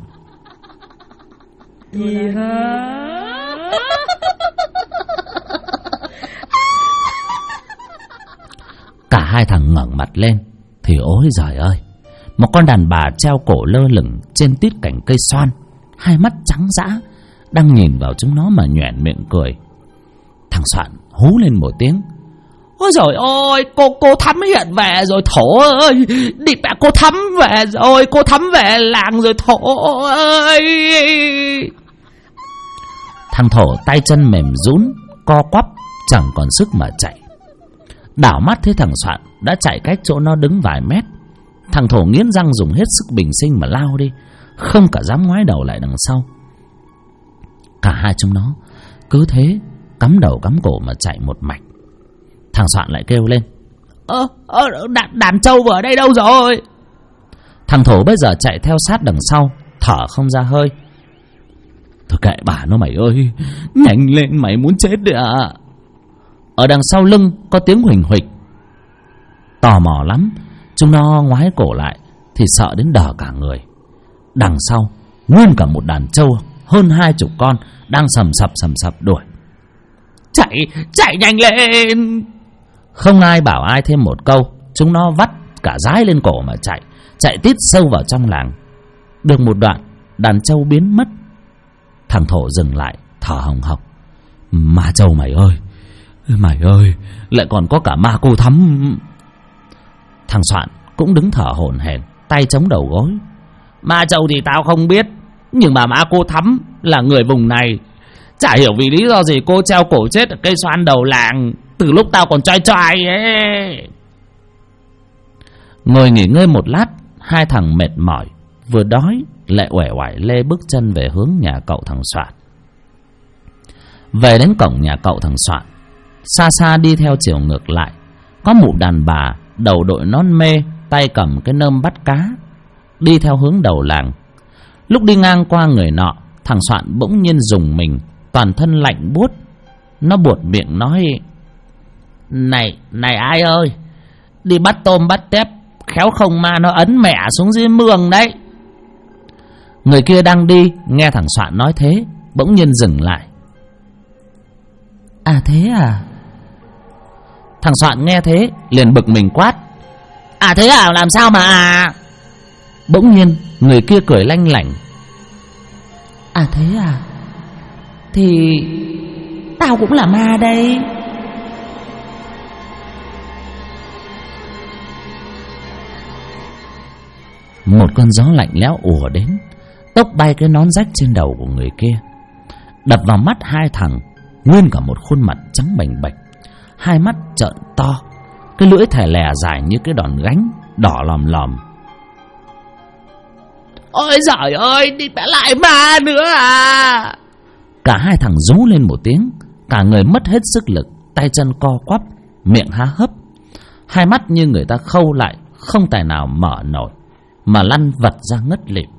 Cả hai thằng ngẩng mặt lên thì ôi giời ơi, một con đàn bà treo cổ lơ lửng trên tít cành cây xoan, hai mắt trắng dã, đang nhìn vào chúng nó mà nhoẻn miệng cười. Thằng Soạn hú lên một tiếng: "Ôi giời ơi, cô Thắm hiện về rồi Thổ ơi! Đi mẹ, cô Thắm về rồi, cô Thắm về làng rồi Thổ ơi!" Thằng Thổ tay chân mềm rún, co quắp, chẳng còn sức mà chạy. Đảo mắt thấy thằng Soạn đã chạy cách chỗ nó đứng vài mét. Thằng Thổ nghiến răng dùng hết sức bình sinh mà lao đi, không cả dám ngoái đầu lại đằng sau. Cả hai chúng nó cứ thế cắm đầu cắm cổ mà chạy một mạch. Thằng Soạn lại kêu lên: Đàn trâu vừa ở đây đâu rồi?" Thằng Thổ bây giờ chạy theo sát đằng sau, thở không ra hơi: "Thôi kệ bà nó mày ơi, nhanh lên mày muốn chết đấy à." Ở đằng sau lưng có tiếng huỳnh huỵch. Tò mò lắm, chúng nó ngoái cổ lại thì sợ đến đờ cả người. Đằng sau nguyên cả một đàn trâu hơn 20 con đang sầm sập đuổi. Chạy nhanh lên!" Không ai bảo ai thêm một câu, chúng nó vắt cả dái lên cổ mà chạy tít sâu vào trong làng. Được một đoạn, đàn trâu biến mất. Thằng Thổ dừng lại thở hồng hộc: "Ma trâu mày ơi, lại còn có cả ma cô Thắm." Thằng Soạn cũng đứng thở hổn hển, tay chống đầu gối: "Ma trâu thì tao không biết, nhưng mà ma cô Thắm là người vùng này. Chả hiểu vì lý do gì cô treo cổ chết ở cây xoan đầu làng từ lúc tao còn choai ấy." Ngồi nghỉ ngơi một lát, hai thằng mệt mỏi vừa đói lại uể oải lê bước chân về hướng nhà cậu thằng Soạn. Về đến cổng nhà cậu thằng Soạn, xa xa đi theo chiều ngược lại có mụ đàn bà đầu đội nón mê, tay cầm cái nơm bắt cá, đi theo hướng đầu làng. Lúc đi ngang qua người nọ, thằng Soạn bỗng nhiên rùng mình, toàn thân lạnh buốt. Nó buột miệng nói: Này ai ơi, đi bắt tôm bắt tép, khéo không ma nó ấn mẹ xuống dưới mương đấy." Người kia đang đi nghe thằng Soạn nói thế, bỗng nhiên dừng lại: "À thế à?" Thằng Soạn nghe thế liền bực mình quát: "À thế à, làm sao mà à?" Bỗng nhiên người kia cười lanh lảnh: "À thế à, thì tao cũng là ma đây." Một cơn gió lạnh lẽo ùa đến, tốc bay cái nón rách trên đầu của người kia, đập vào mắt hai thằng nguyên cả một khuôn mặt trắng bềnh bạch, hai mắt trợn to, cái lưỡi thè lè dài như cái đòn gánh, đỏ lòm lòm. Ôi giời ơi, đi vẽ lại ma nữa à? Cả hai thằng rú lên một tiếng, cả người mất hết sức lực, tay chân co quắp, miệng há hấp, hai mắt như người ta khâu lại, không tài nào mở nổi, mà lăn vật ra ngất lịm.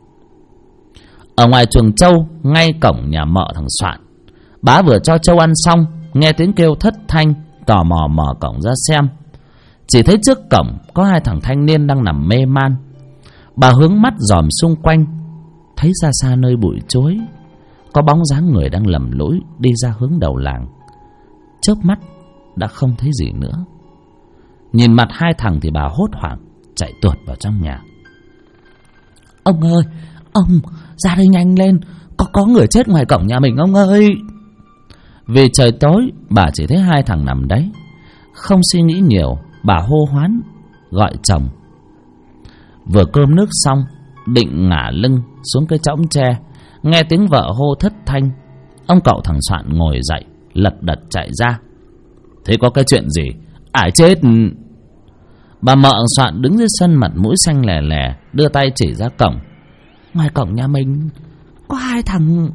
Ở ngoài chuồng trâu, ngay cổng nhà mợ thằng Soạn, bá vừa cho trâu ăn xong, nghe tiếng kêu thất thanh, tò mò mở cổng ra xem. Chỉ thấy trước cổng có hai thằng thanh niên đang nằm mê man. Bà hướng mắt dòm xung quanh, thấy xa xa nơi bụi chối có bóng dáng người đang lầm lũi đi ra hướng đầu làng. Chớp mắt đã không thấy gì nữa. Nhìn mặt hai thằng thì bà hốt hoảng chạy tuột vào trong nhà. Ông ơi, ông ra đây nhanh lên, có người chết ngoài cổng nhà mình ông ơi. Vì trời tối, bà chỉ thấy hai thằng nằm đấy. Không suy nghĩ nhiều, bà hô hoán gọi chồng. Vừa cơm nước xong, định ngả lưng xuống cái chõng tre, nghe tiếng vợ hô thất thanh. Ông cậu thằng Soạn ngồi dậy, lật đật chạy ra. Thế có cái chuyện gì? Ai chết? Bà mợ Soạn đứng dưới sân, mặt mũi xanh lè lè, đưa tay chỉ ra cổng. Ngoài cổng nhà mình có hai thằng.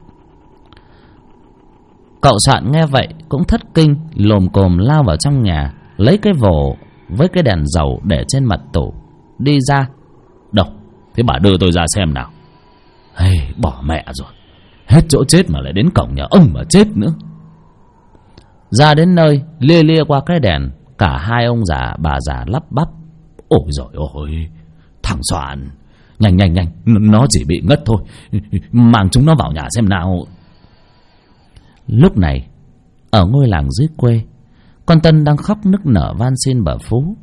Cậu Soạn nghe vậy cũng thất kinh, lồm cồm lao vào trong nhà, lấy cái vồ với cái đèn dầu để trên mặt tủ, đi ra. Đâu? Thế bà đưa tôi ra xem nào. Hey, bỏ mẹ rồi, hết chỗ chết mà lại đến cổng nhà ông mà chết nữa. Ra đến nơi, lia lia qua cái đèn, cả hai ông già bà già lắp bắp. Ôi giời ơi, thằng Soạn, nhanh, nó chỉ bị ngất thôi, mang chúng nó vào nhà xem nào. Lúc này, ở ngôi làng dưới quê, con Tân đang khóc nức nở van xin bà Phú.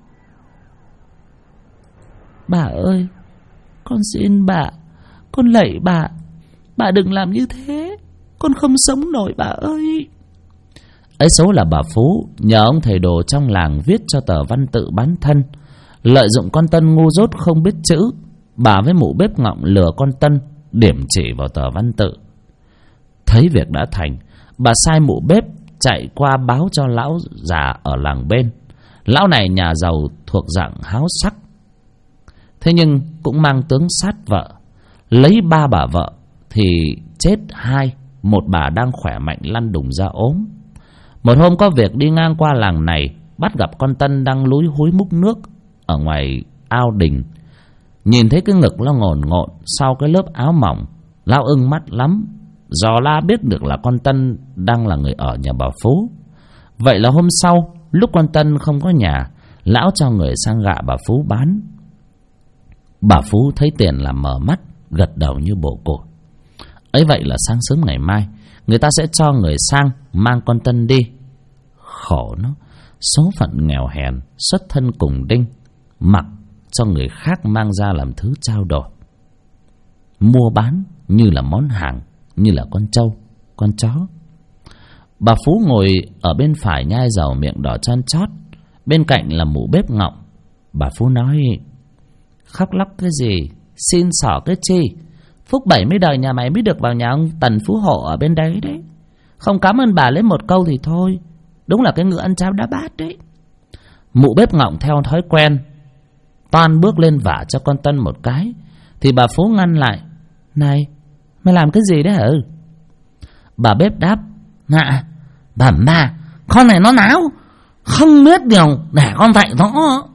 Bà ơi, con xin bà, con lạy bà đừng làm như thế, con không sống nổi bà ơi. Ấy số là bà Phú nhờ ông thầy đồ trong làng viết cho tờ văn tự bán thân. Lợi dụng con Tân ngu dốt không biết chữ, bà với mụ bếp ngọng lừa con Tân điểm chỉ vào tờ văn tự. Thấy việc đã thành, bà sai mụ bếp chạy qua báo cho lão già ở làng bên. Lão này nhà giàu thuộc dạng háo sắc, thế nhưng cũng mang tướng sát vợ. Lấy ba bà vợ thì chết hai, một bà đang khỏe mạnh lăn đùng ra ốm. Một hôm có việc đi ngang qua làng này, bắt gặp con Tân đang lúi húi múc nước ở ngoài ao đình. Nhìn thấy cái ngực nó ngổn ngộn sau cái lớp áo mỏng, lão ưng mắt lắm, dò la biết được là con Tân đang là người ở nhà bà Phú. Vậy là hôm sau, lúc con Tân không có nhà, lão cho người sang gạ bà Phú bán. Bà Phú thấy tiền là mở mắt, gật đầu như bổ cột. Ấy vậy là sáng sớm ngày mai, người ta sẽ cho người sang mang con Tân đi. Khổ nó, số phận nghèo hèn, xuất thân cùng đinh, mặc cho người khác mang ra làm thứ trao đổi, mua bán như là món hàng, như là con trâu, con chó. Bà Phú ngồi ở bên phải nhai dầu, miệng đỏ chon chót, bên cạnh là mụ bếp ngọng. Bà Phú nói: khóc lóc cái gì, xin xỏ cái chi, phúc 70 đời nhà mày mới được vào nhà ông Tần Phú Hộ ở bên đấy đấy. Không cảm ơn bà lấy một câu thì thôi, đúng là cái ngựa ăn cháo đá bát đấy. Mụ bếp ngọng theo thói quen toan bước lên vả cho con Tân một cái, thì bà Phú ngăn lại: này, mày làm cái gì đấy hả? Bà bếp đáp: dạ, bẩm bà, con này nó láo, không biết điều để con dạy nó.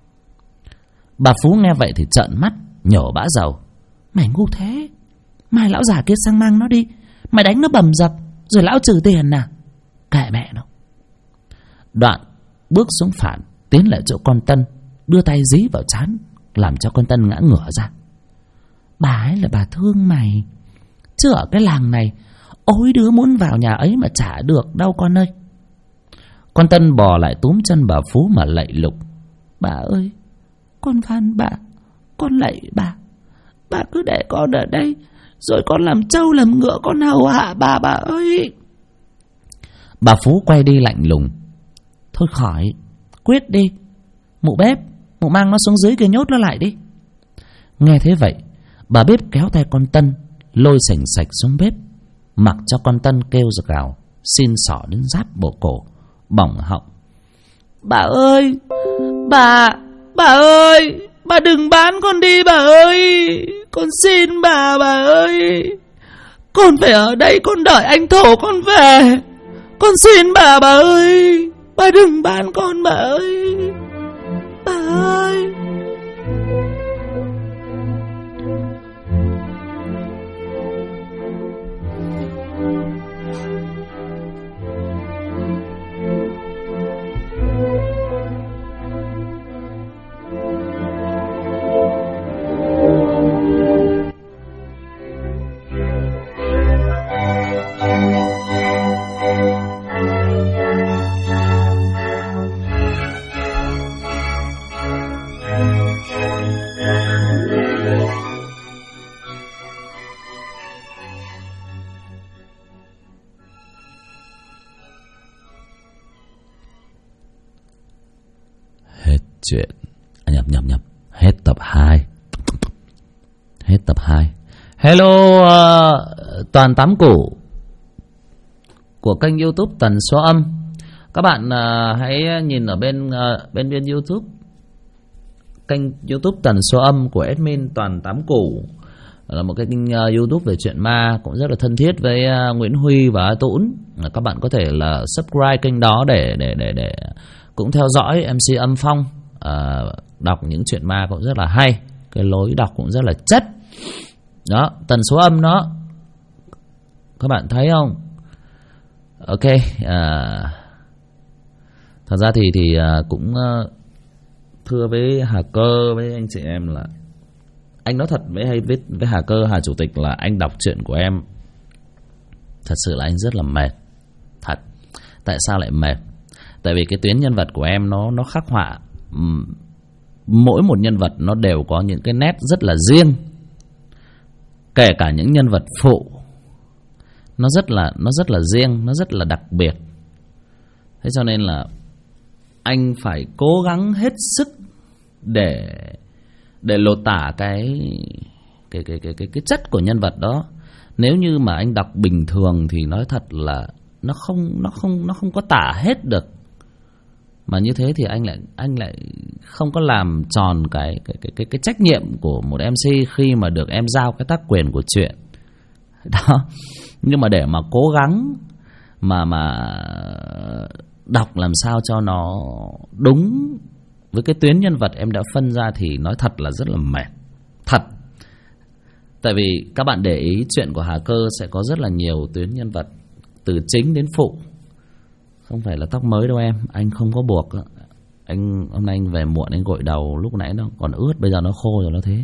Bà Phú nghe vậy thì trợn mắt, nhổ bã dầu: mày ngu thế, mai lão già kia sang mang nó đi, mày đánh nó bầm dập rồi lão trừ tiền à? Kệ mẹ nó. Đoạn bước xuống phản, tiến lại chỗ con Tân, đưa tay dí vào trán, làm cho con Tân ngã ngửa ra. Bà ấy là bà thương mày, chứ ở cái làng này ôi đứa muốn vào nhà ấy mà chả được đâu con ơi. Con Tân bò lại túm chân bà Phú mà lạy lục: bà ơi, con van bà, con lạy bà cứ để con ở đây, rồi con làm trâu làm ngựa con hầu hạ bà ơi. Bà Phú quay đi lạnh lùng: thôi khỏi, quyết đi, mụ bếp, mụ mang nó xuống dưới kia nhốt nó lại đi. Nghe thế vậy, Bà bếp kéo tay con Tân lôi sành sạch xuống bếp, mặc cho con Tân kêu gào xin xỏ đến rát bộ cổ bỏng họng. Bà ơi, bà ơi, bà đừng bán con đi bà ơi, con xin bà ơi, con phải ở đây con đợi anh Thổ con về, con xin bà ơi, bà đừng bán con bà ơi, bà ơi. Chuyện nhầm hết tập 2. Hết tập 2. Hello Toàn Tám Củ của kênh YouTube Tần Số Âm. Các bạn hãy nhìn ở bên YouTube, kênh YouTube Tần Số Âm của admin Toàn Tám Củ, là một kênh YouTube về chuyện ma cũng rất là thân thiết với Nguyễn Huy và A Tũng. Các bạn có thể là subscribe kênh đó để cũng theo dõi MC Âm Phong. Đọc những chuyện ma cũng rất là hay, cái lối đọc cũng rất là chất đó. Tần Số Âm đó, các bạn thấy không? Ok. Thật ra thì cũng thưa với Hà Cơ, với anh chị em là anh nói thật với Hà Cơ, Hà Chủ tịch, là anh đọc chuyện của em thật sự là anh rất là mệt thật. Tại sao lại mệt? Tại vì cái tuyến nhân vật của em nó khắc họa, mỗi một nhân vật nó đều có những cái nét rất là riêng, kể cả những nhân vật phụ nó rất là riêng, nó rất là đặc biệt. Thế cho nên là anh phải cố gắng hết sức để lột tả cái chất của nhân vật đó. Nếu như mà anh đọc bình thường thì nói thật là nó không có tả hết được. Mà như thế thì anh lại không có làm tròn cái trách nhiệm của một MC khi mà được em giao cái tác quyền của chuyện đó. Nhưng mà để mà cố gắng mà đọc làm sao cho nó đúng với cái tuyến nhân vật em đã phân ra thì nói thật là rất là mệt thật. Tại vì các bạn để ý chuyện của Hà Cơ sẽ có rất là nhiều tuyến nhân vật, từ chính đến phụ. Không phải là tóc mới đâu em, anh không có buộc. Anh hôm nay anh về muộn, anh gội đầu lúc nãy nó còn ướt, bây giờ nó khô rồi, nó thế.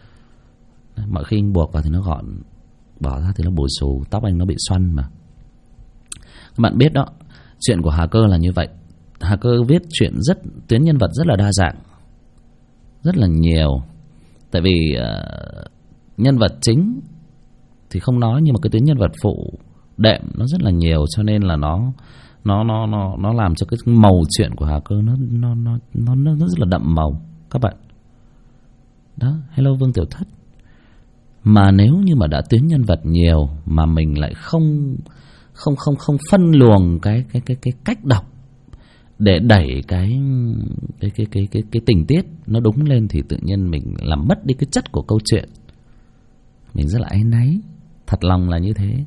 Mọi khi anh buộc vào thì nó gọn, bỏ ra thì nó bù xù, tóc anh nó bị xoăn mà. Các bạn biết đó, chuyện của Hà Cơ là như vậy. Hà Cơ viết chuyện tuyến nhân vật rất là đa dạng, rất là nhiều. Tại vì nhân vật chính thì không nói, nhưng mà cái tuyến nhân vật phụ đệm nó rất là nhiều, cho nên là nó làm cho cái màu chuyện của Hà Cơ nó rất là đậm màu các bạn. Đó, hello Vương Tiểu Thất. Mà nếu như mà đã tuyến nhân vật nhiều mà mình lại không phân luồng cái cách đọc để đẩy cái tình tiết nó đúng lên thì tự nhiên mình làm mất đi cái chất của câu chuyện. Mình rất là áy náy, thật lòng là như thế.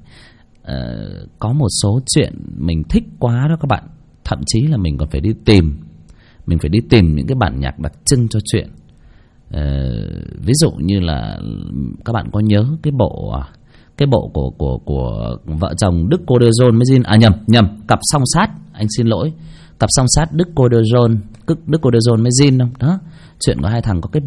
Có một số chuyện mình thích quá đó các bạn, thậm chí là mình còn phải đi tìm, những cái bản nhạc đặc trưng cho chuyện. Ví dụ như là các bạn có nhớ cái bộ của vợ chồng Đức Cô Đơ Dôn với Jin, nhầm cặp song sát, anh xin lỗi, cặp song sát Đức Cô Đơ Dôn với Jin không? Đó, chuyện của hai thằng có cái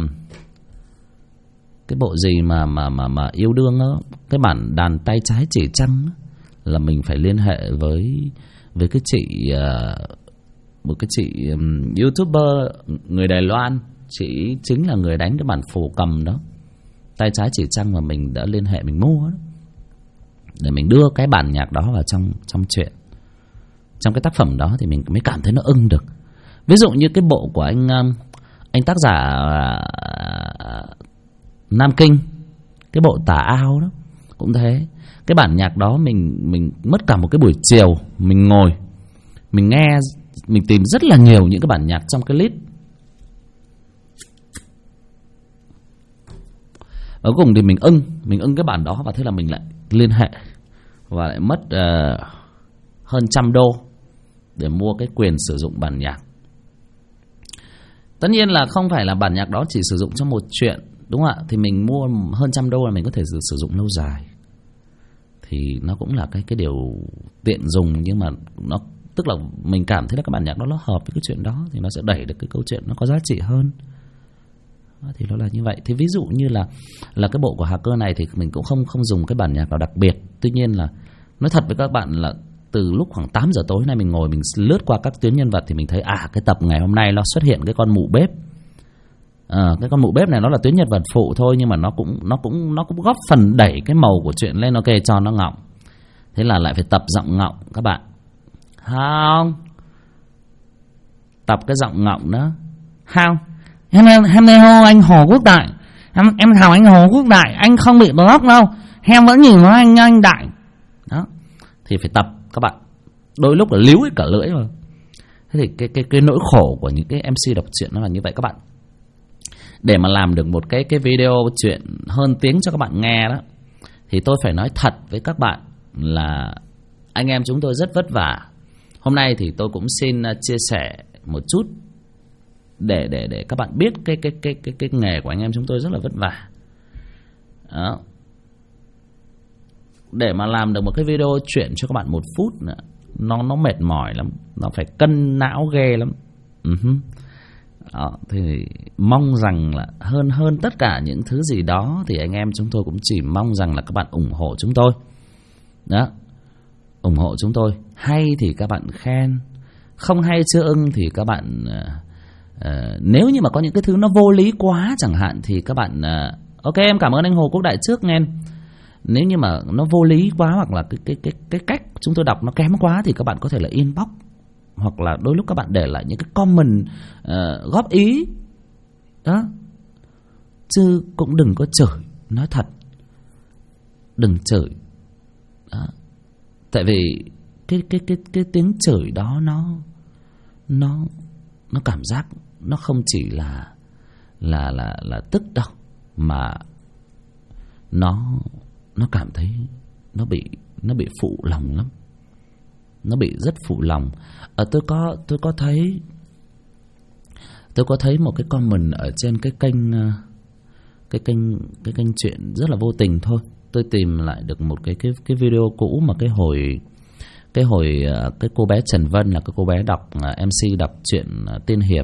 bộ gì mà yêu đương đó, cái bản đàn tay trái chỉ trăng đó, là mình phải liên hệ với cái chị, một cái chị YouTuber người Đài Loan, chị chính là người đánh cái bản phổ cầm đó, tay trái chỉ trăng, mà mình đã liên hệ mình mua đó, để mình đưa cái bản nhạc đó vào trong chuyện, trong cái tác phẩm đó thì mình mới cảm thấy nó ưng được. Ví dụ như cái bộ của anh tác giả Nam Kinh cái bộ Tà Ao đó cũng thế. Cái bản nhạc đó mình mất cả một cái buổi chiều mình ngồi mình nghe, mình tìm rất là nhiều những cái bản nhạc trong cái list. Ở cùng thì mình ưng cái bản đó, và thế là mình lại liên hệ và lại mất hơn $100 để mua cái quyền sử dụng bản nhạc. Tất nhiên là không phải là bản nhạc đó chỉ sử dụng cho một chuyện, đúng không ạ? Thì mình mua hơn $100 là mình có thể sử dụng lâu dài. Thì nó cũng là cái điều tiện dùng, nhưng mà nó tức là mình cảm thấy là cái bản nhạc đó nó hợp với cái chuyện đó thì nó sẽ đẩy được cái câu chuyện nó có giá trị hơn. Thì nó là như vậy. Thì ví dụ như là cái bộ của Hacker này thì mình cũng không dùng cái bản nhạc nào đặc biệt. Tuy nhiên là nói thật với các bạn là từ lúc khoảng 8 giờ tối nay mình ngồi mình lướt qua các tuyến nhân vật thì mình thấy cái tập ngày hôm nay nó xuất hiện cái con mụ bếp. Cái con mụ bếp này nó là tuyến nhân vật phụ thôi, nhưng mà nó cũng góp phần đẩy cái màu của chuyện lên, ok, cho nó ngọng. Thế là lại phải tập giọng ngọng các bạn. Không, tập cái giọng ngọng đó. Không, em đây hô anh Hồ Quốc Đại, em chào anh Hồ Quốc Đại, anh không bị block đâu, em vẫn nhìn nó anh Đại. Đó, thì phải tập các bạn. Đôi lúc là líu cả lưỡi rồi. Thế thì cái nỗi khổ của những cái MC đọc truyện nó là như vậy các bạn. Để mà làm được một cái video chuyện hơn tiếng cho các bạn nghe đó, thì tôi phải nói thật với các bạn là anh em chúng tôi rất vất vả. Hôm nay thì tôi cũng xin chia sẻ một chút để các bạn biết cái nghề của anh em chúng tôi rất là vất vả. Đó. Để mà làm được một cái video chuyện cho các bạn 1 phút nữa, nó mệt mỏi lắm, nó phải cân não ghê lắm. Đó, thì mong rằng là hơn tất cả những thứ gì đó thì anh em chúng tôi cũng chỉ mong rằng là các bạn ủng hộ chúng tôi. Đó, ủng hộ chúng tôi. Hay thì các bạn khen, không hay chưa ưng thì các bạn nếu như mà có những cái thứ nó vô lý quá chẳng hạn thì các bạn ok, em cảm ơn anh Hồ Quốc Đại trước nghe. Nếu như mà nó vô lý quá hoặc là cái cách chúng tôi đọc nó kém quá thì các bạn có thể là inbox, hoặc là đôi lúc các bạn để lại những cái comment góp ý đó, chứ cũng đừng có chửi. Nói thật, đừng chửi đó. Tại vì cái tiếng chửi đó nó cảm giác nó không chỉ là tức đâu, mà nó cảm thấy nó bị phụ lòng lắm. Nó bị rất phụ lòng. Tôi có thấy một cái comment ở trên cái kênh chuyện rất là vô tình thôi. Tôi tìm lại được một cái video cũ mà cái hồi cái cô bé Trần Vân là cái cô bé đọc MC đọc truyện tiên hiệp.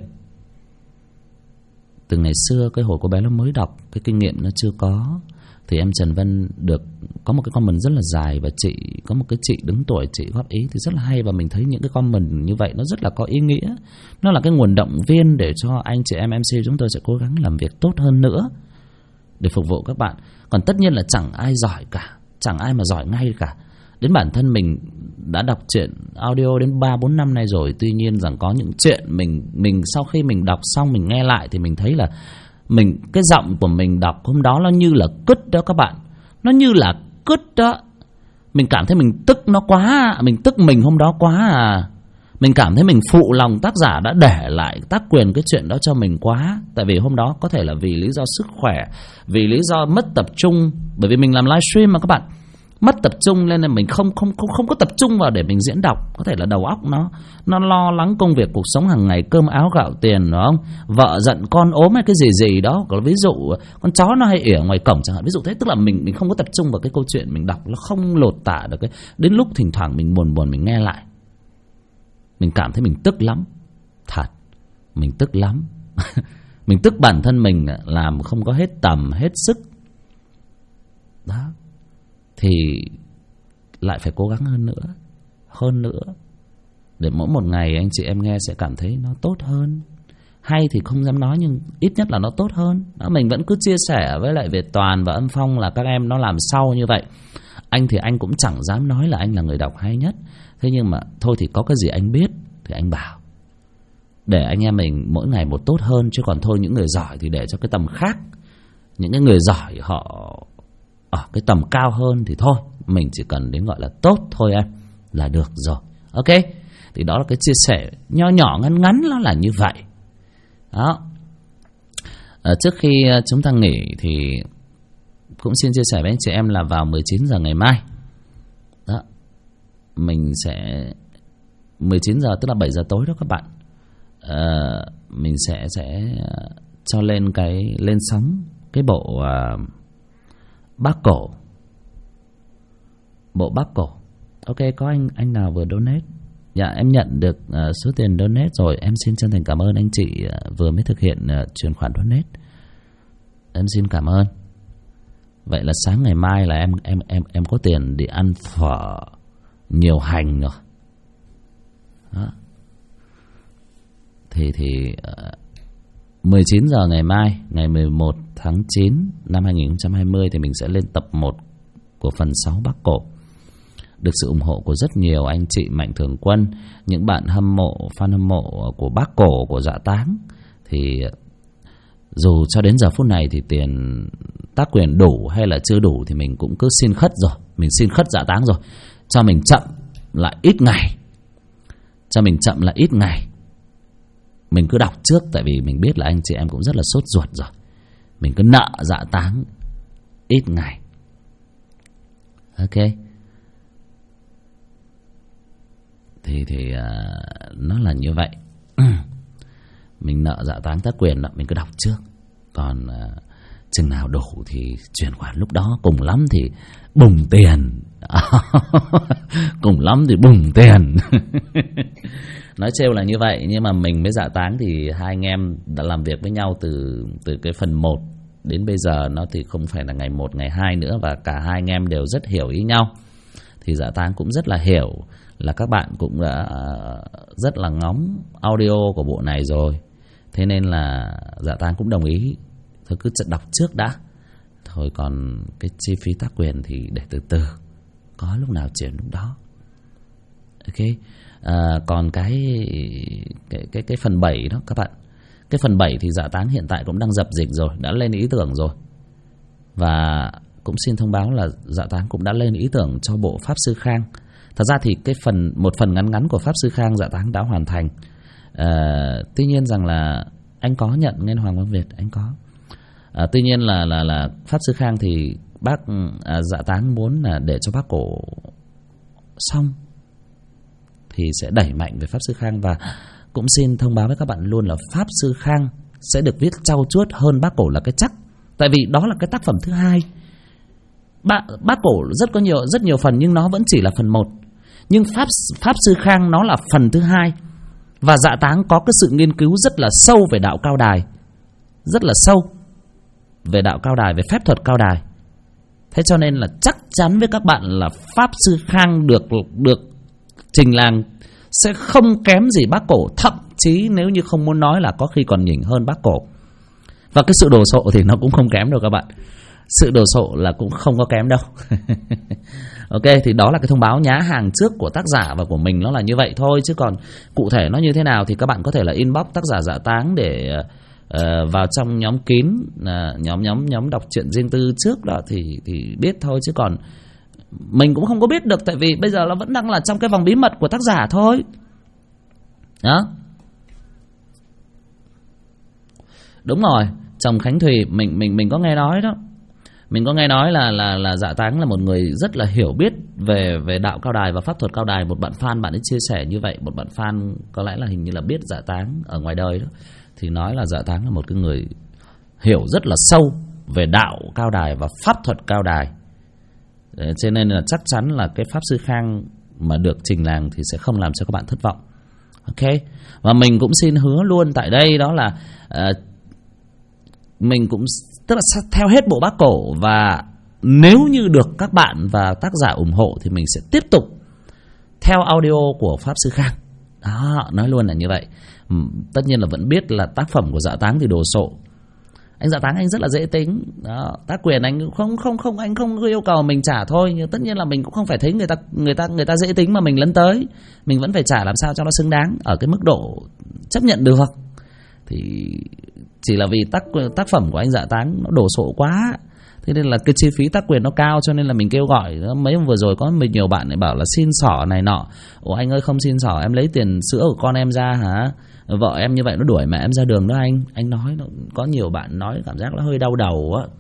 Từ ngày xưa cái hồi cô bé nó mới đọc, cái kinh nghiệm nó chưa có, thì em Trần Vân có một cái comment rất là dài, và có một cái chị đứng tuổi chị góp ý thì rất là hay, và mình thấy những cái comment như vậy nó rất là có ý nghĩa. Nó là cái nguồn động viên để cho anh chị em MC chúng tôi sẽ cố gắng làm việc tốt hơn nữa để phục vụ các bạn. Còn tất nhiên là chẳng ai giỏi cả, chẳng ai mà giỏi ngay cả. Đến bản thân mình đã đọc truyện audio đến 3-4 năm nay rồi, tuy nhiên rằng có những chuyện mình sau khi mình đọc xong mình nghe lại thì mình thấy là cái giọng của mình đọc hôm đó nó như là cứt đó các bạn. Nó như là cứt đó. Mình cảm thấy mình tức nó quá, mình tức mình hôm đó quá à. Mình cảm thấy mình phụ lòng tác giả đã để lại tác quyền cái chuyện đó cho mình quá. Tại vì hôm đó có thể là vì lý do sức khỏe, vì lý do mất tập trung. Bởi vì mình làm livestream mà các bạn, mất tập trung nên là mình không có tập trung vào để mình diễn đọc. Có thể là đầu óc nó lo lắng công việc cuộc sống hàng ngày, cơm áo gạo tiền, đúng không? Vợ giận con ốm hay cái gì đó. Còn ví dụ con chó nó hay ỉa ngoài cổng chẳng hạn, ví dụ thế. Tức là mình không có tập trung vào cái câu chuyện mình đọc, nó không lột tả được. Đến lúc thỉnh thoảng mình buồn mình nghe lại, mình cảm thấy mình tức lắm. Thật, mình tức lắm. Mình tức bản thân mình làm không có hết tầm hết sức đó. Thì lại phải cố gắng hơn nữa để mỗi một ngày anh chị em nghe sẽ cảm thấy nó tốt hơn. Hay thì không dám nói, nhưng ít nhất là nó tốt hơn đó. Mình vẫn cứ chia sẻ với lại Việt Toàn và Âm Phong là các em nó làm sau như vậy. Anh thì anh cũng chẳng dám nói là anh là người đọc hay nhất. Thế nhưng mà thôi thì có cái gì anh biết thì anh bảo, để anh em mình mỗi ngày một tốt hơn. Chứ còn thôi, những người giỏi thì để cho cái tầm khác. Những cái người giỏi ở cái tầm cao hơn thì thôi, mình chỉ cần đến gọi là tốt thôi em là được rồi. Ok, thì đó là cái chia sẻ nho nhỏ ngắn ngắn, nó là như vậy đó. Trước khi chúng ta nghỉ thì cũng xin chia sẻ với anh chị em là vào 19 giờ ngày mai đó, mình sẽ 19 giờ tức là 7 giờ tối đó các bạn, mình sẽ cho lên lên sóng cái bộ Bác Cổ, bộ Bác Cổ. Ok, có anh nào vừa donate? Dạ, em nhận được số tiền donate rồi, em xin chân thành cảm ơn anh chị vừa mới thực hiện chuyển khoản donate. Em xin cảm ơn. Vậy là sáng ngày mai là em có tiền để ăn phở nhiều hành rồi. Đó. Thì 19 giờ ngày mai, ngày 11 tháng 9 năm 2020 thì mình sẽ lên tập 1 của phần 6 Bác Cổ. Được sự ủng hộ của rất nhiều anh chị Mạnh Thường Quân, những bạn hâm mộ, fan hâm mộ của Bác Cổ, của Dạ Táng. Thì dù cho đến giờ phút này thì tiền tác quyền đủ hay là chưa đủ thì mình cũng cứ xin khất rồi. Mình xin khất Dạ Táng rồi, cho mình chậm lại ít ngày. Cho mình chậm lại ít ngày. Mình cứ đọc trước, tại vì mình biết là anh chị em cũng rất là sốt ruột rồi. Mình cứ nợ Dạ Táng ít ngày. Ok, thì nó là như vậy. Mình nợ Dạ Táng tác quyền đó, mình cứ đọc trước. Còn chừng nào đủ thì chuyển khoản lúc đó. Cùng lắm thì bùng tiền. Cùng lắm thì bùng tiền. Nói trêu là như vậy, nhưng mà mình với Dạ Táng thì hai anh em đã làm việc với nhau từ cái phần 1 đến bây giờ. Nó thì không phải là ngày 1, ngày 2 nữa. Và cả hai anh em đều rất hiểu ý nhau. Thì Dạ Táng cũng rất là hiểu là các bạn cũng đã rất là ngóng audio của bộ này rồi. Thế nên là Dạ Táng cũng đồng ý. Thôi cứ đọc trước đã. Thôi còn cái chi phí tác quyền thì để từ từ, có lúc nào chuyển lúc đó. Ok. Còn cái phần 7 đó các bạn. Cái phần 7 thì Dạ Táng hiện tại cũng đang dập dịch rồi, đã lên ý tưởng rồi. Và cũng xin thông báo là Dạ Táng cũng đã lên ý tưởng cho bộ Pháp Sư Khang. Thật ra thì một phần ngắn ngắn của Pháp Sư Khang Dạ Táng đã hoàn thành. Tuy nhiên rằng là anh có nhận nghe Hoàng Quang Việt, anh có. Tuy nhiên là Pháp Sư Khang thì Dạ Táng muốn là để cho Bác Cổ xong thì sẽ đẩy mạnh về Pháp Sư Khang. Và cũng xin thông báo với các bạn luôn là Pháp Sư Khang sẽ được viết trau chuốt hơn Bác Cổ là cái chắc. Tại vì đó là cái tác phẩm thứ hai. Bác Cổ rất nhiều phần nhưng nó vẫn chỉ là phần 1. Nhưng Pháp Sư Khang nó là phần thứ hai. Và Dạ Táng có cái sự nghiên cứu rất là sâu về đạo Cao Đài, rất là sâu về đạo Cao Đài, về phép thuật Cao Đài. Thế cho nên là chắc chắn với các bạn là Pháp Sư Khang được trình làng sẽ không kém gì Bác Cổ. Thậm chí nếu như không muốn nói là có khi còn nhỉnh hơn Bác Cổ. Và cái sự đồ sộ thì nó cũng không kém đâu các bạn. Sự đồ sộ là cũng không có kém đâu. Ok, thì đó là cái thông báo nhá hàng trước của tác giả và của mình, nó là như vậy thôi. Chứ còn cụ thể nó như thế nào thì các bạn có thể là inbox tác giả Dạ Táng để vào trong nhóm kín, nhóm đọc truyện riêng tư trước đó thì biết thôi. Chứ còn mình cũng không có biết được, tại vì bây giờ nó vẫn đang là trong cái vòng bí mật của tác giả thôi đó. Đúng rồi, chồng Khánh Thùy mình có nghe nói đó. Mình có nghe nói là Dạ Táng là một người rất là hiểu biết về đạo Cao Đài và pháp thuật Cao Đài. Một bạn fan bạn ấy chia sẻ như vậy. Một bạn fan có lẽ là hình như là biết Dạ Táng ở ngoài đời đó, thì nói là Dạ Táng là một cái người hiểu rất là sâu về đạo Cao Đài và pháp thuật Cao Đài. Cho nên là chắc chắn là cái Pháp Sư Khang mà được trình làng thì sẽ không làm cho các bạn thất vọng. Ok. Và mình cũng xin hứa luôn tại đây đó là mình cũng tức là theo hết bộ Bác Cổ. Và nếu như được các bạn và tác giả ủng hộ thì mình sẽ tiếp tục theo audio của Pháp Sư Khang đó, nói luôn là như vậy. Tất nhiên là vẫn biết là tác phẩm của Dạ Táng thì đồ sộ. Anh Dạ Táng anh rất là dễ tính đó, tác quyền anh không anh không yêu cầu mình trả thôi. Nhưng tất nhiên là mình cũng không phải thấy người ta dễ tính mà mình lấn tới. Mình vẫn phải trả làm sao cho nó xứng đáng ở cái mức độ chấp nhận được. Thì chỉ là vì tác phẩm của anh Dạ Táng nó đồ sộ quá, Thế nên là cái chi phí tác quyền nó cao, cho nên là mình kêu gọi. Mấy hôm vừa rồi có mình nhiều bạn lại bảo là xin xỏ này nọ. Ủa anh ơi, không xin xỏ, em lấy tiền sữa của con em ra hả? Vợ em như vậy nó đuổi mẹ em ra đường đó anh. Anh nói có nhiều bạn nói cảm giác nó hơi đau đầu á.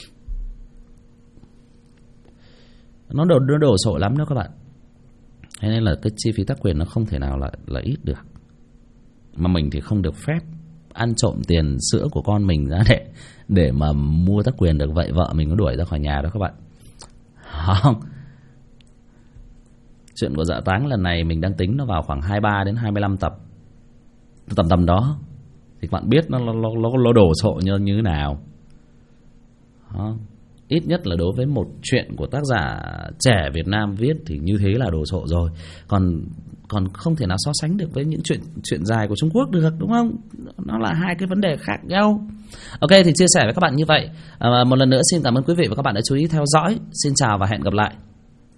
Nó đổ sộ lắm đó các bạn. Thế nên là cái chi phí tác quyền nó không thể nào là ít được. Mà mình thì không được phép ăn trộm tiền sữa của con mình ra để mà mua tác quyền được. Vậy vợ mình có đuổi ra khỏi nhà đó các bạn. Không. Chuyện của Dạ Táng lần này mình đang tính nó vào khoảng 23 đến 25 tập. Tầm đó. Thì các bạn biết nó đổ sộ như thế nào. Không. Ít nhất là đối với một chuyện của tác giả trẻ Việt Nam viết thì như thế là đồ sộ rồi. Còn không thể nào so sánh được với những chuyện dài của Trung Quốc được, đúng không? Nó là hai cái vấn đề khác nhau. Ok, thì chia sẻ với các bạn như vậy. Một lần nữa xin cảm ơn quý vị và các bạn đã chú ý theo dõi. Xin chào và hẹn gặp lại.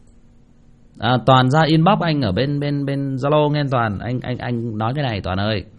Toàn ra inbox anh ở bên Zalo nghe Toàn. Anh nói cái này Toàn ơi.